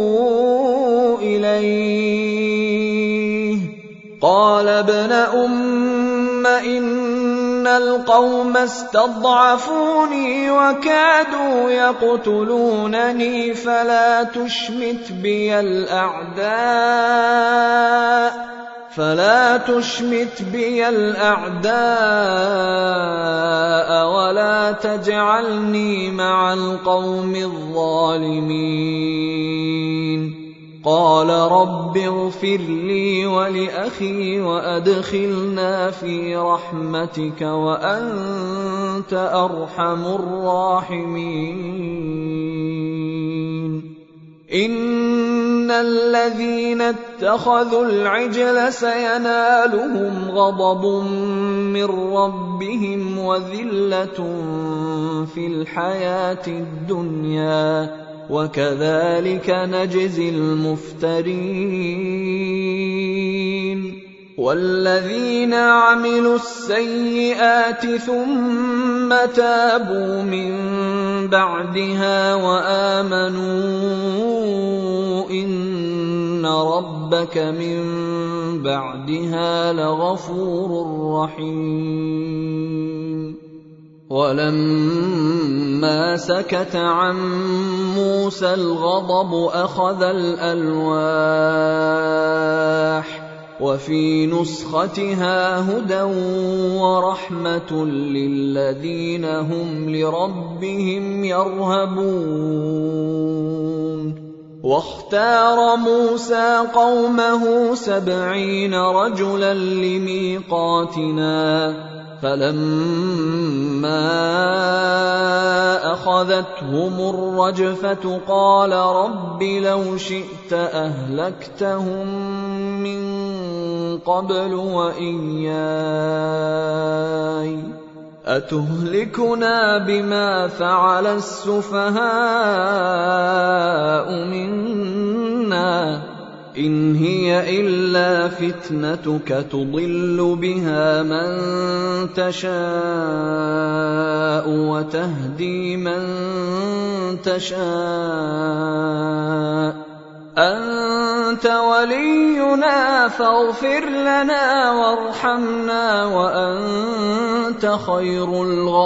A: إليه قال ابن أم إن القوم استضعفوني وكادوا يقتلونني فلا تشمت بي الأعداء ولا تجعلني مع القوم الظالمين قال رب اغفر لي ولأخي وأدخلنا في رحمتك وأنت أرحم الراحمين إن الذين اتخذوا العجل سينالهم غضب من ربهم وذلة في الحياة الدنيا وكذلك نجزي المفترين والذين عملوا السيئات ثم تابوا من بعدها وآمنوا إن ربك من بعدها لغفور رحيم. ولما سكت عن موسى الغضب أخذ الألواح وفي نسختها هدى ورحمة للذين هم لربهم يرهبون. واختار موسى قومه 70 رجلا لميقاتنا فلما أخذتهم الرجفة قال رب لو شئت أهلكتهم من قبل وإياي أتهلكنا بما فعل السفهاء منا إن هي إلا فتنتك تضل بها من تشاء وتهدي من تشاء أنت ولينا فاغفر لنا وارحمنا وأنت خير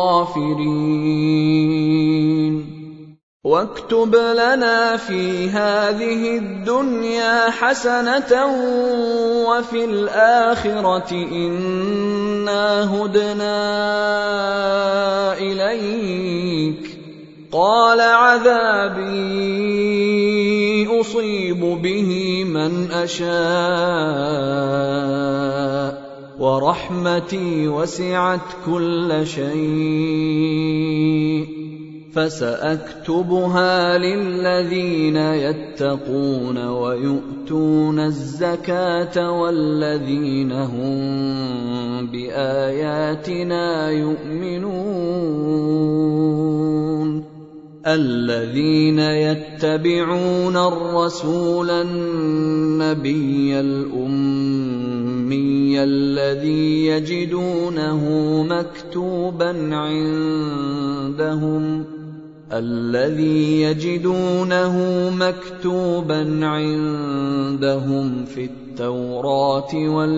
A: الغافرين. واكتب لنا في هذه الدنيا حسنة وفي الآخرة إنا هدنا إليك قال عذابي أصيب به من أشاء ورحمتي وسعت كل شيء فسأكتبها للذين يتقون ويؤتون الزكاة والذين هم بآياتنا يؤمنون. الذين يتبعون الرسول النبي الأمي الذي يجدونه مكتوبا عندهم في التوراة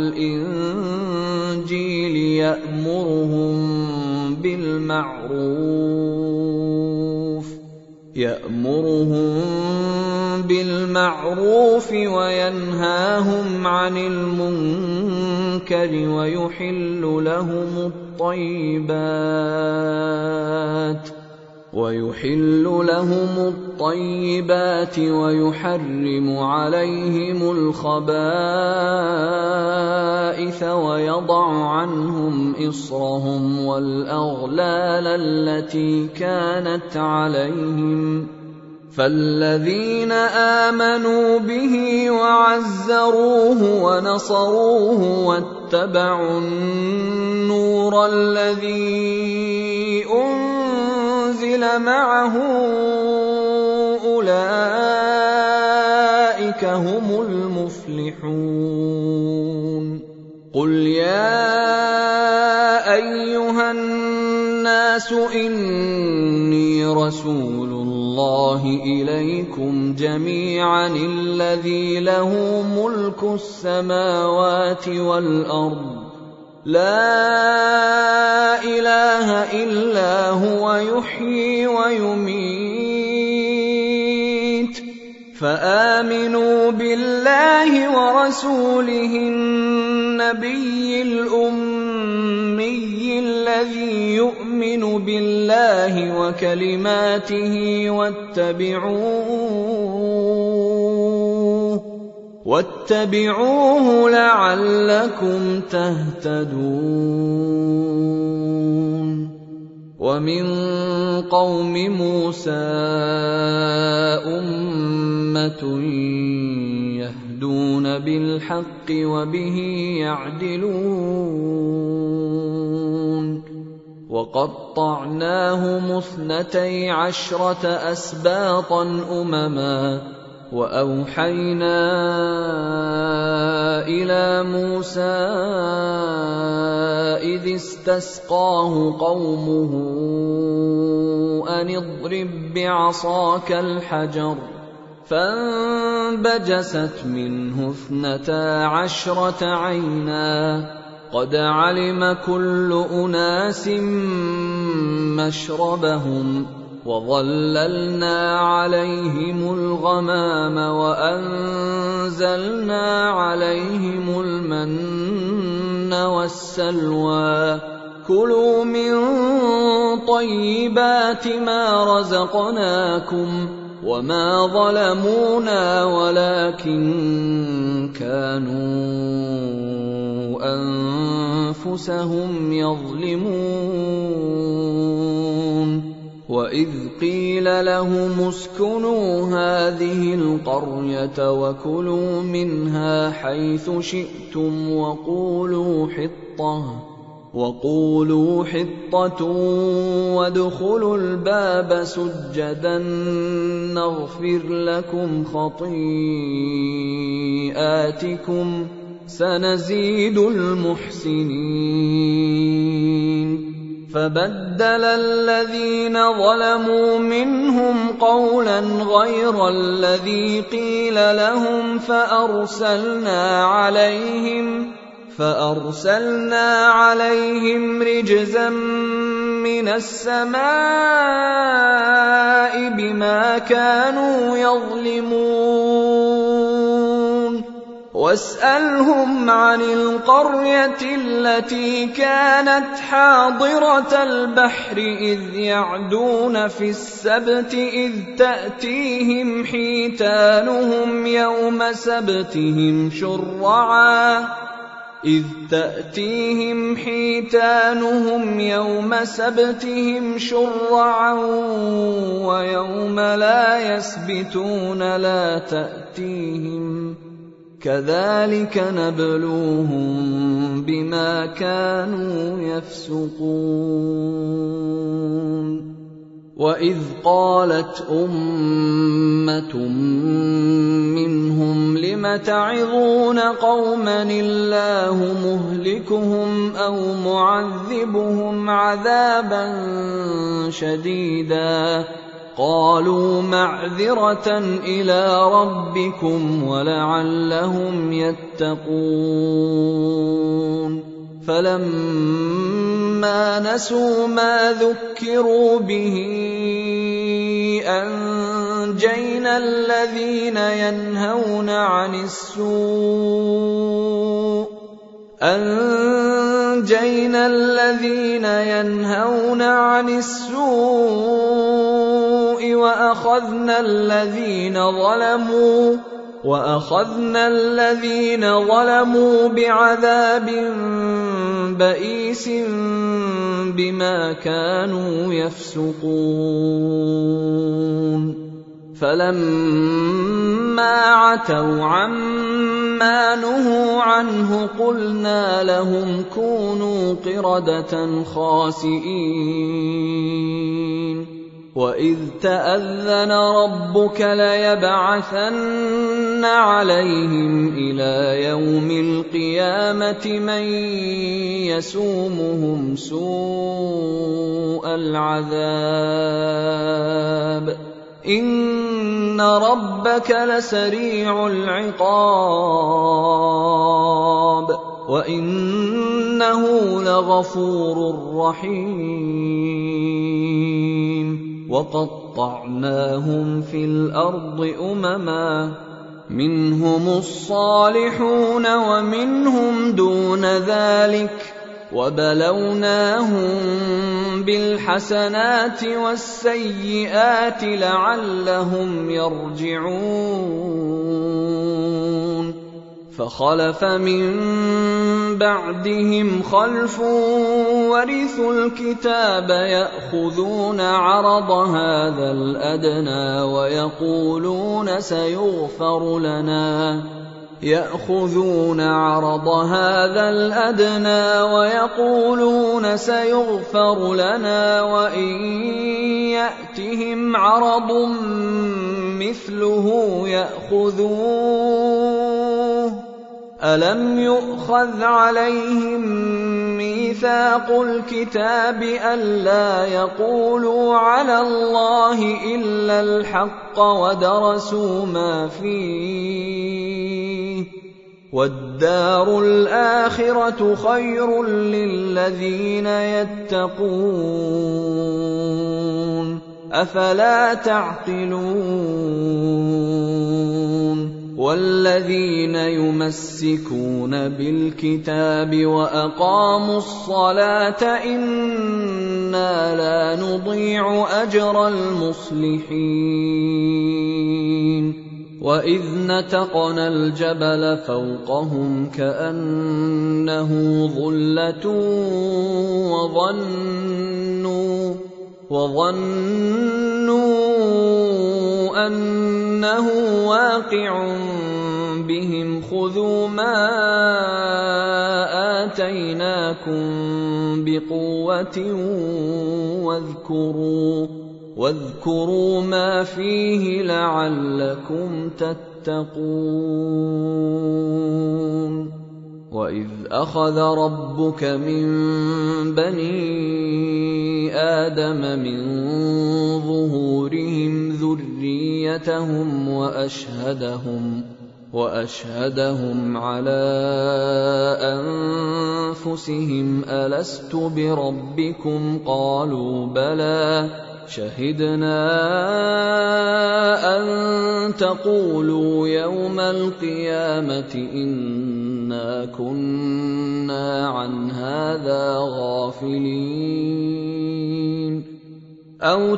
A: والإنجيل يأمرهم بالمعروف وينهاهم عن المنكر ويحل لهم الطيبات ويحرم عليهم الخبائث ويضع عنهم إصرهم والأغلال التي كانت عليهم. فالذين آمنوا به وعزروه ونصروه واتبعوا النور الذي أنزل معه أولئك هم المفلحون. قل يا أيها الناس إني رسول الله إليكم جميعا الذي له ملك السماوات والأرض لا إله إلا هو يحيي ويميت فآمنوا بالله ورسوله النبي الأمي الذي يؤمن بالله وكلماته واتبعوه لعلكم تهتدون. ومن قوم موسى أمة يهدون بالحق وبه يعدلون. وقطعناهم 12 أسباطا أمما وأوحينا إلى موسى إذ استسقاه قومه أن اضرب بعصاك الحجر فانبجست منه 12 عينا قد علم كل أناس مشربهم وظللنا عليهم الغمام وأنزلنا عليهم المن والسلوى كلوا من طيبات ما رزقناكم وما ظلمونا ولكن كانوا أنفسهم يظلمون وإذ قيل لهم اسكنوا هذه القرية وكلوا منها حيث شئتم وقولوا حطة وادخلوا الباب سجدا نغفر لكم خطيئاتكم سنزيد المحسنين فبدل الذين ظلموا منهم قولا غير الذي قيل لهم فأرسلنا عليهم رجزا من السماء بما كانوا يظلمون واسألهم عن القرية التي كانت حاضرة البحر إذ يعدون في السبت إذ تأتيهم حيتانهم يوم سبتهم شرعا ويوم لا يسبتون لا تأتيهم كذلك نبلوهم بما كانوا يفسقون وإذ قالت أمة منهم لم تعظون قوما الله مهلكهم أو معذبهم عذابا شديدا قالوا معذرة إلى ربكم ولعلهم يتقون فلما نسوا ما ذكروا به أنجينا الذين ينهون عن السوء وأخذنا الذين ظلموا بعذاب بئيس بما كانوا يفسقون فلما عتوا عما نهوا عنه قلنا لهم كونوا قردة خاسئين وإذ تأذن ربك ليبعثن عليهم إلى يوم القيامة من يسومهم سوء العذاب إن ربك لسريع العقاب وإنه لغفور رحيم وقطعناهم في الأرض أمما منهم الصالحون ومنهم دون ذلك وبلوناهم بالحسنات والسيئات لعلهم يرجعون فخلف من بعدهم خلف ورثوا الكتاب يأخذون عرض هذا الأدنى ويقولون سيغفر لنا وإن يأتهم عرض مِثْلُهُ يَأْخُذُوهُ أَلَمْ يُؤْخَذْ عَلَيْهِم مِّيثَاقُ الْكِتَابِ أَلَّا يَقُولُوا عَلَى اللَّهِ إِلَّا الْحَقَّ وَدَرَسُوا مَا فِيهِ ۗ وَالدَّارُ الْآخِرَةُ خَيْرٌ لِّلَّذِينَ يَتَّقُونَ ۗ أَفَلَا تَعْقِلُونَ وَالَّذِينَ يُمَسِّكُونَ بِالْكِتَابِ وَأَقَامُوا الصَّلَاةَ إِنَّا لَا نُضِيعُ أَجْرَ الْمُصْلِحِينَ وَإِذْ نَتَقْنَا الْجَبَلَ فَوْقَهُمْ كَأَنَّهُ ظُلَّةٌ وَظَنُّوا أَنَّهُ وَاقِعٌ بِهِمْ خُذُوا مَا آتَيْنَاكُمْ بِقُوَّةٍ وَاذْكُرُوا مَا فِيهِ لَعَلَّكُمْ تَتَّقُونَ وَإِذْ أَخَذَ رَبُّكَ مِن بَنِي آدَمَ مِن ظُهُورِهِمْ ذُرِّيَّتَهُمْ وَأَشْهَدَهُمْ عَلَىٰ أَنفُسِهِمْ أَلَسْتُ بِرَبِّكُمْ ۖ قَالُوا بَلَىٰ شَهِدْنَا أَن تَقُولُوا يَوْمَ الْقِيَامَةِ إِنَّا كُنَّا عَنْ هَٰذَا غَافِلِينَ أَوْ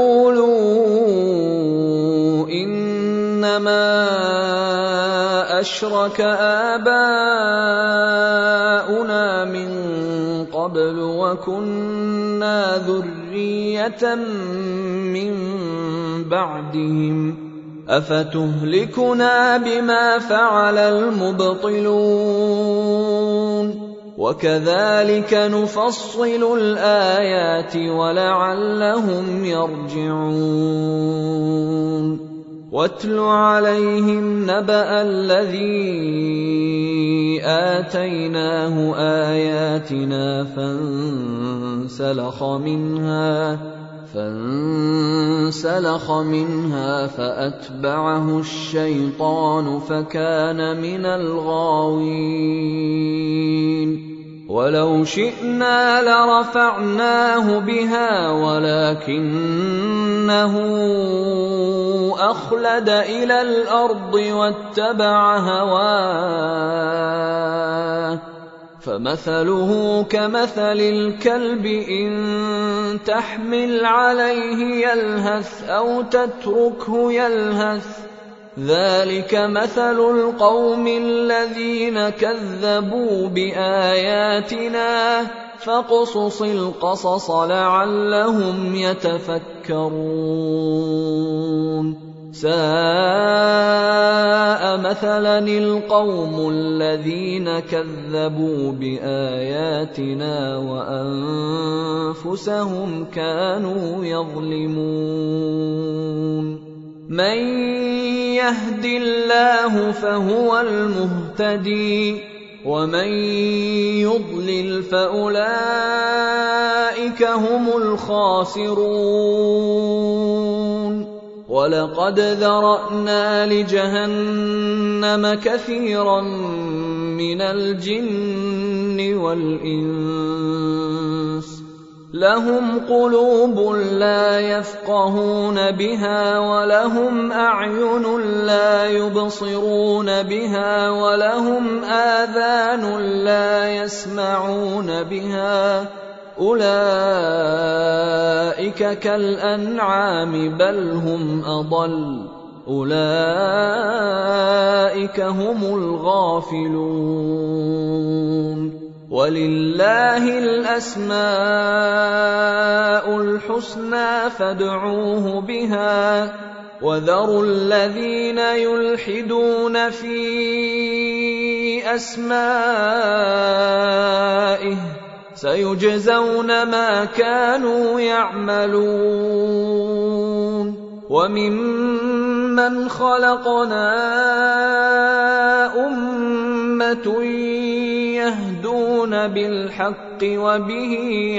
A: تَقُولُوا إِنَّمَا أَشْرَكَ آبَاؤُنَا مِن قَبْلُ وَكُنَّا ذُرِّيَّةً مِّن بَعْدِهِمْ أَفَتُهْلِكُنَا بِمَا فَعَلَ الْمُبْطِلُونَ وَكَذَلِكَ نُفَصِّلُ الْآيَاتِ وَلَعَلَّهُمْ يَرْجِعُونَ وَاتْلُ عَلَيْهِمْ نَبَأَ الَّذِي آتَيْنَاهُ آيَاتِنَا فانسلخ منها فأتبعه الشيطان فكان من الغاوين ولو شئنا لرفعناه بها ولكنه أخلد إلى الأرض واتبع هواه فمثله كمثل الكلب إن تحمل عليه يلهث أو تتركه يلهث ذلك مثل القوم الذين كذبوا بآياتنا فاقصص القصص لعلهم يتفكرون ساء مثلا القوم الذين كذبوا بآياتنا وأنفسهم كانوا يظلمون من يهد الله فهو المهتدي ومن يضلل فأولئك هم الخاسرون ولقد ذرأنا لجهنم كثيرا من الجن والإنس لهم قلوب لا يفقهون بها ولهم أعين لا يبصرون بها ولهم آذان لا يسمعون بها أولئك كالأنعام بل هم أضل أولئك هم الغافلون ولله الأسماء الحسنى فادعوه بها وذروا الذين يلحدون في أسمائه سيجزون ما كانوا يعملون وممن مَّنْ خَلَقْنَا أُمَّةٌ يَهْدُونَ بِالْحَقِّ وَبِهِ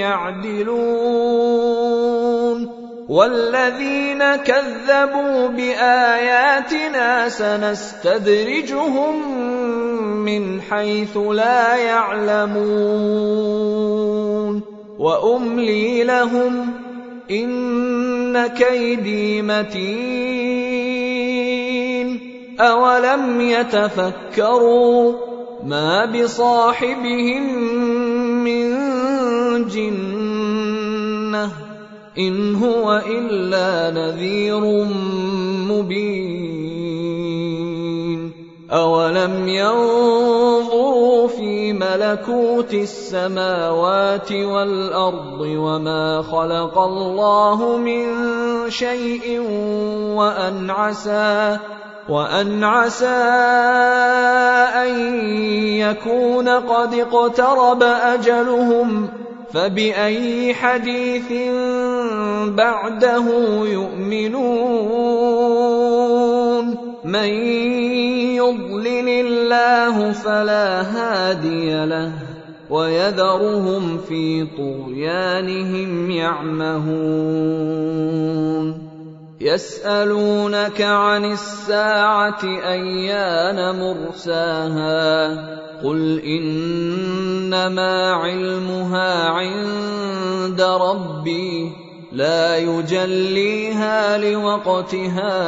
A: يَعْدِلُونَ وَالَّذِينَ كَذَّبُوا بِآيَاتِنَا سَنَسْتَدْرِجُهُم مِّنْ حَيْثُ لَا يَعْلَمُونَ وَأُمْلِي لَهُمْ إِنَّ كَيْدِي مَتِينٌ أَوَلَمْ يَتَفَكَّرُوا مَا بِصَاحِبِهِم مِّن جِنَّةٍ إِنْ هُوَ إِلَّا نَذِيرٌ مُّبِينٌ أَوَلَمْ يَنظُرُوا فِي مَلَكُوتِ السَّمَاوَاتِ وَالْأَرْضِ وَمَا خَلَقَ اللَّهُ مِن شَيْءٍ وَأَنْ عَسَىٰ أَن يَكُونَ قَدِ اقْتَرَبَ أَجَلُهُمْ فَبِأَيِّ حَدِيثٍ بَعْدَهُ يُؤْمِنُونَ مَن يُضْلِلِ اللَّهُ فَلَا هَادِيَ لَهُ وَيَذَرُهُمْ فِي طُغْيَانِهِمْ يَعْمَهُونَ يَسْأَلُونَكَ عَنِ السَّاعَةِ أَيَّانَ مُرْسَاهَا قُلْ إِنَّمَا عِلْمُهَا عِندَ رَبِّي لَا يُجَلِّيهَا لِوَقْتِهَا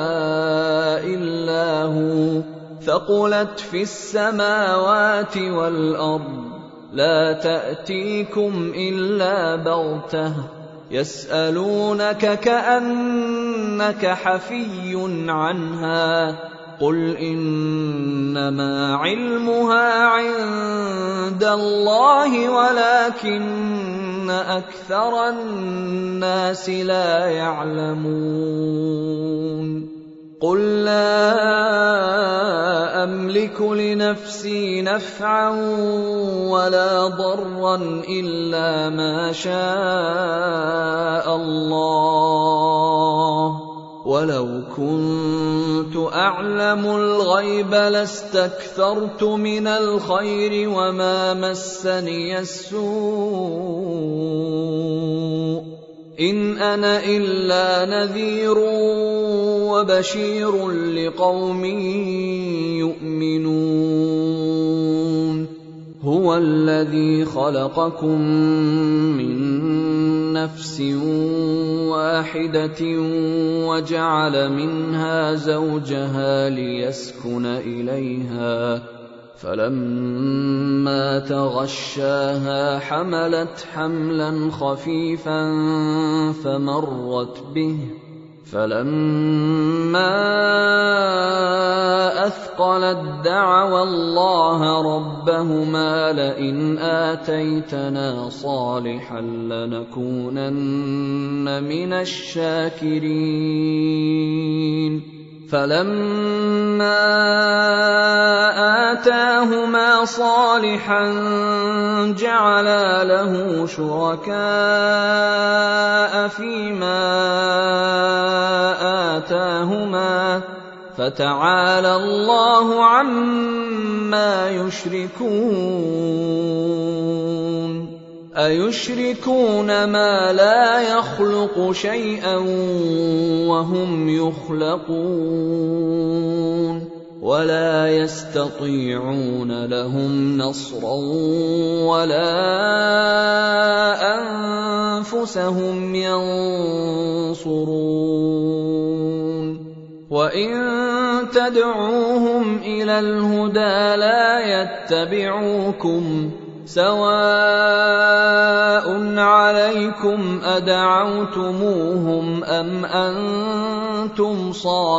A: إِلَّا هُوَ ثَقُلَتْ فِي السَّمَاوَاتِ وَالْأَرْضِ لَا تَأْتِيكُمْ إِلَّا بَغْتَةً يَسْأَلُونَكَ كَأَنَّكَ حَفِيٌّ عَنْهَا قُلْ إِنَّمَا عِلْمُهَا عِندَ اللَّهِ وَلَكِنَّ أَكْثَرَ النَّاسِ لَا يَعْلَمُونَ قُل لَّا أَمْلِكُ لِنَفْسِي نَفْعًا وَلَا ضَرًّا إِلَّا مَا شَاءَ اللَّهُ وَلَوْ كُنتُ أَعْلَمُ الْغَيْبَ لَاسْتَكْثَرْتُ مِنَ الْخَيْرِ وَمَا مَسَّنِيَ السُّوءُ إِنْ أَنَا إِلَّا نَذِيرٌ وَبَشِيرٌ لِقَوْمٍ يُؤْمِنُونَ هُوَ الَّذِي خَلَقَكُم مِّن نَّفْسٍ وَاحِدَةٍ وَجَعَلَ مِنْهَا زَوْجَهَا لِيَسْكُنَ إِلَيْهَا فَلَمَّا تَغَشَّاهَا حَمَلَتْ حَمْلًا خَفِيفًا فَمَرَّتْ بِهِ فَلَمَّا أَثْقَلَتْ دَعَوَا اللَّهَ رَبَّهُمَا لَئِنْ آتَيْتَنَا صَالِحًا لَّنَكُونَنَّ مِنَ الشَّاكِرِينَ فَلَمَّا آتَاهُمَا صَالِحًا جَعَلَا لَهُ شُرَكَاءَ فِيمَا آتَاهُمَا فَتَعَالَى اللَّهُ عَمَّا يُشْرِكُونَ أَيُشْرِكُونَ مَا لَا يَخْلُقُ شَيْئًا وَهُمْ يُخْلَقُونَ وَلَا يَسْتَطِيعُونَ لَهُمْ نَصْرًا وَلَا أَنفُسَهُمْ يَنصُرُونَ وَإِن تَدْعُوهُمْ إِلَى الْهُدَىٰ لَا يَتَّبِعُوكُمْ سَوَاءٌ عَلَيْكُمْ أَدَعَوْتُمُوهُمْ أَمْ أَنتُمْ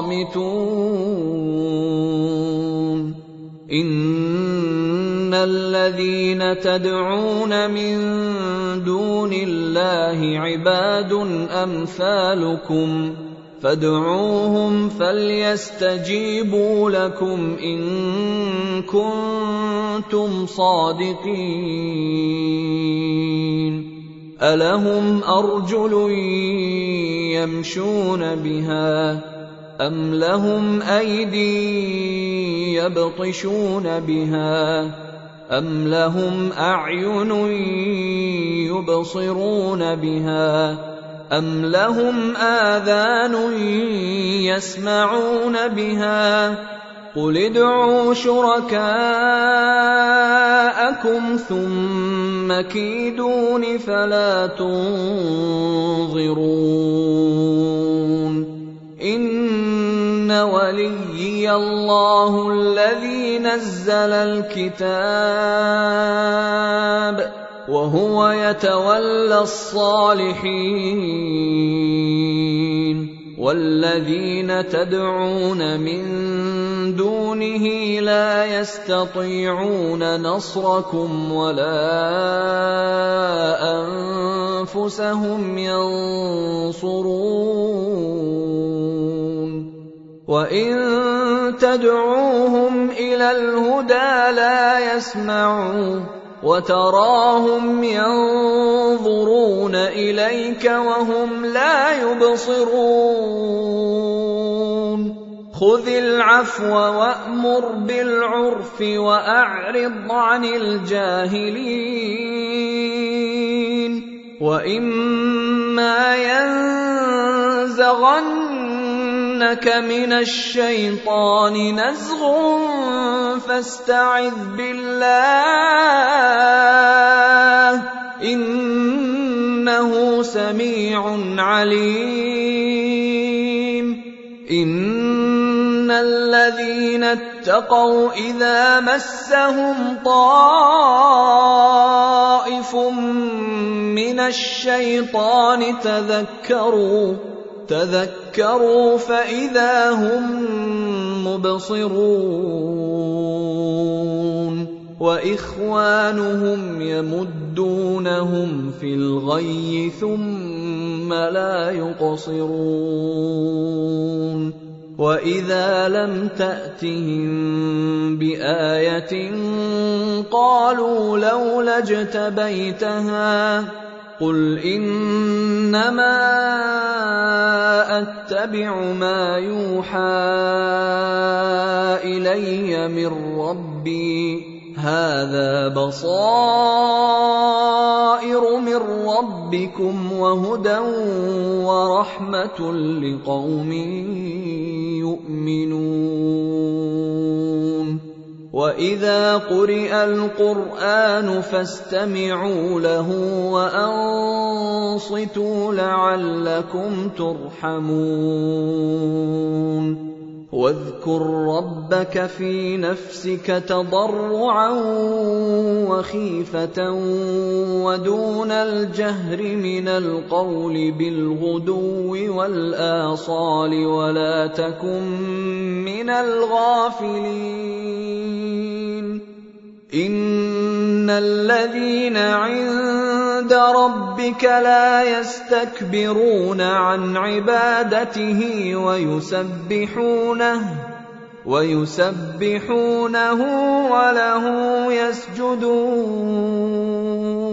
A: صَامِتُونَ إِنَّ الَّذِينَ تَدْعُونَ مِن دُونِ اللَّهِ عِبَادٌ أَمْثَالُكُمْ فَادْعُوهُمْ فَلْيَسْتَجِيبُوا لَكُمْ إِن كُنتُمْ صَادِقِينَ أَلَهُمْ أَرْجُلٌ يَمْشُونَ بِهَا أَمْ لَهُمْ أَيْدِي يَبْطِشُونَ بِهَا أَمْ لَهُمْ أَعْيُنٌ يُبْصِرُونَ بِهَا أَمْ لَهُمْ آذَانٌ يَسْمَعُونَ بِهَا قُلِ ادْعُوا شُرَكَاءَكُمْ ثُمَّ كِيدُونِ فَلَا تُنظِرُونِ إِنَّ وَلِيِّيَ اللَّهُ الَّذِي نَزَّلَ الْكِتَابَ وَهُوَ يَتَوَلَّى الصَّالِحِينَ وَالَّذِينَ تَدْعُونَ مِن دُونِهِ لَا يَسْتَطِيعُونَ نَصْرَكُمْ وَلَا أَنفُسَهُمْ يَنصُرُونَ وَإِن تَدْعُوهُمْ إِلَى الْهُدَىٰ لَا يَسْمَعُوا وَتَرَاهُمْ يَنظُرُونَ إِلَيْكَ وَهُمْ لَا يُبْصِرُونَ خُذِ الْعَفْوَ وَأْمُرْ بِالْعُرْفِ وَأَعْرِضْ عَنِ الْجَاهِلِينَ وَإِمَّا يَنزَغَنَّكَ مِنَ الشَّيْطَانِ نَزْغٌ فَاسْتَعِذْ بِاللَّهِ إِنَّهُ سَمِيعٌ عَلِيمٌ إِنَّ الَّذِينَ اتَّقَوْا إِذَا مَسَّهُمْ طَائِفٌ مِّنَ الشَّيْطَانِ تذكروا فإذا هم مبصرون وإخوانهم يمدونهم في الغي ثم لا يقصرون وإذا لم تأتهم بآية قالوا لولا اجتبيتها قل إنما أتبع ما يوحى إلي من ربي هذا بصائر من ربكم وهدى ورحمة لقوم يؤمنون وَإِذَا قُرِئَ الْقُرْآنُ فَاسْتَمِعُوا لَهُ وَأَنصِتُوا لَعَلَّكُمْ تُرْحَمُونَ وَاذْكُر رَّبَّكَ فِي نَفْسِكَ تَضَرُّعًا وَخِيفَةً وَدُونَ الْجَهْرِ مِنَ الْقَوْلِ بِالْغُدُوِّ وَالْآصَالِ وَلَا تَكُن مِّنَ الْغَافِلِينَ إِنَّ الَّذِينَ عِندَ رَبِّكَ لَا يَسْتَكْبِرُونَ عَنْ عِبَادَتِهِ وَيُسَبِّحُونَهُ وَلَهُ يَسْجُدُونَ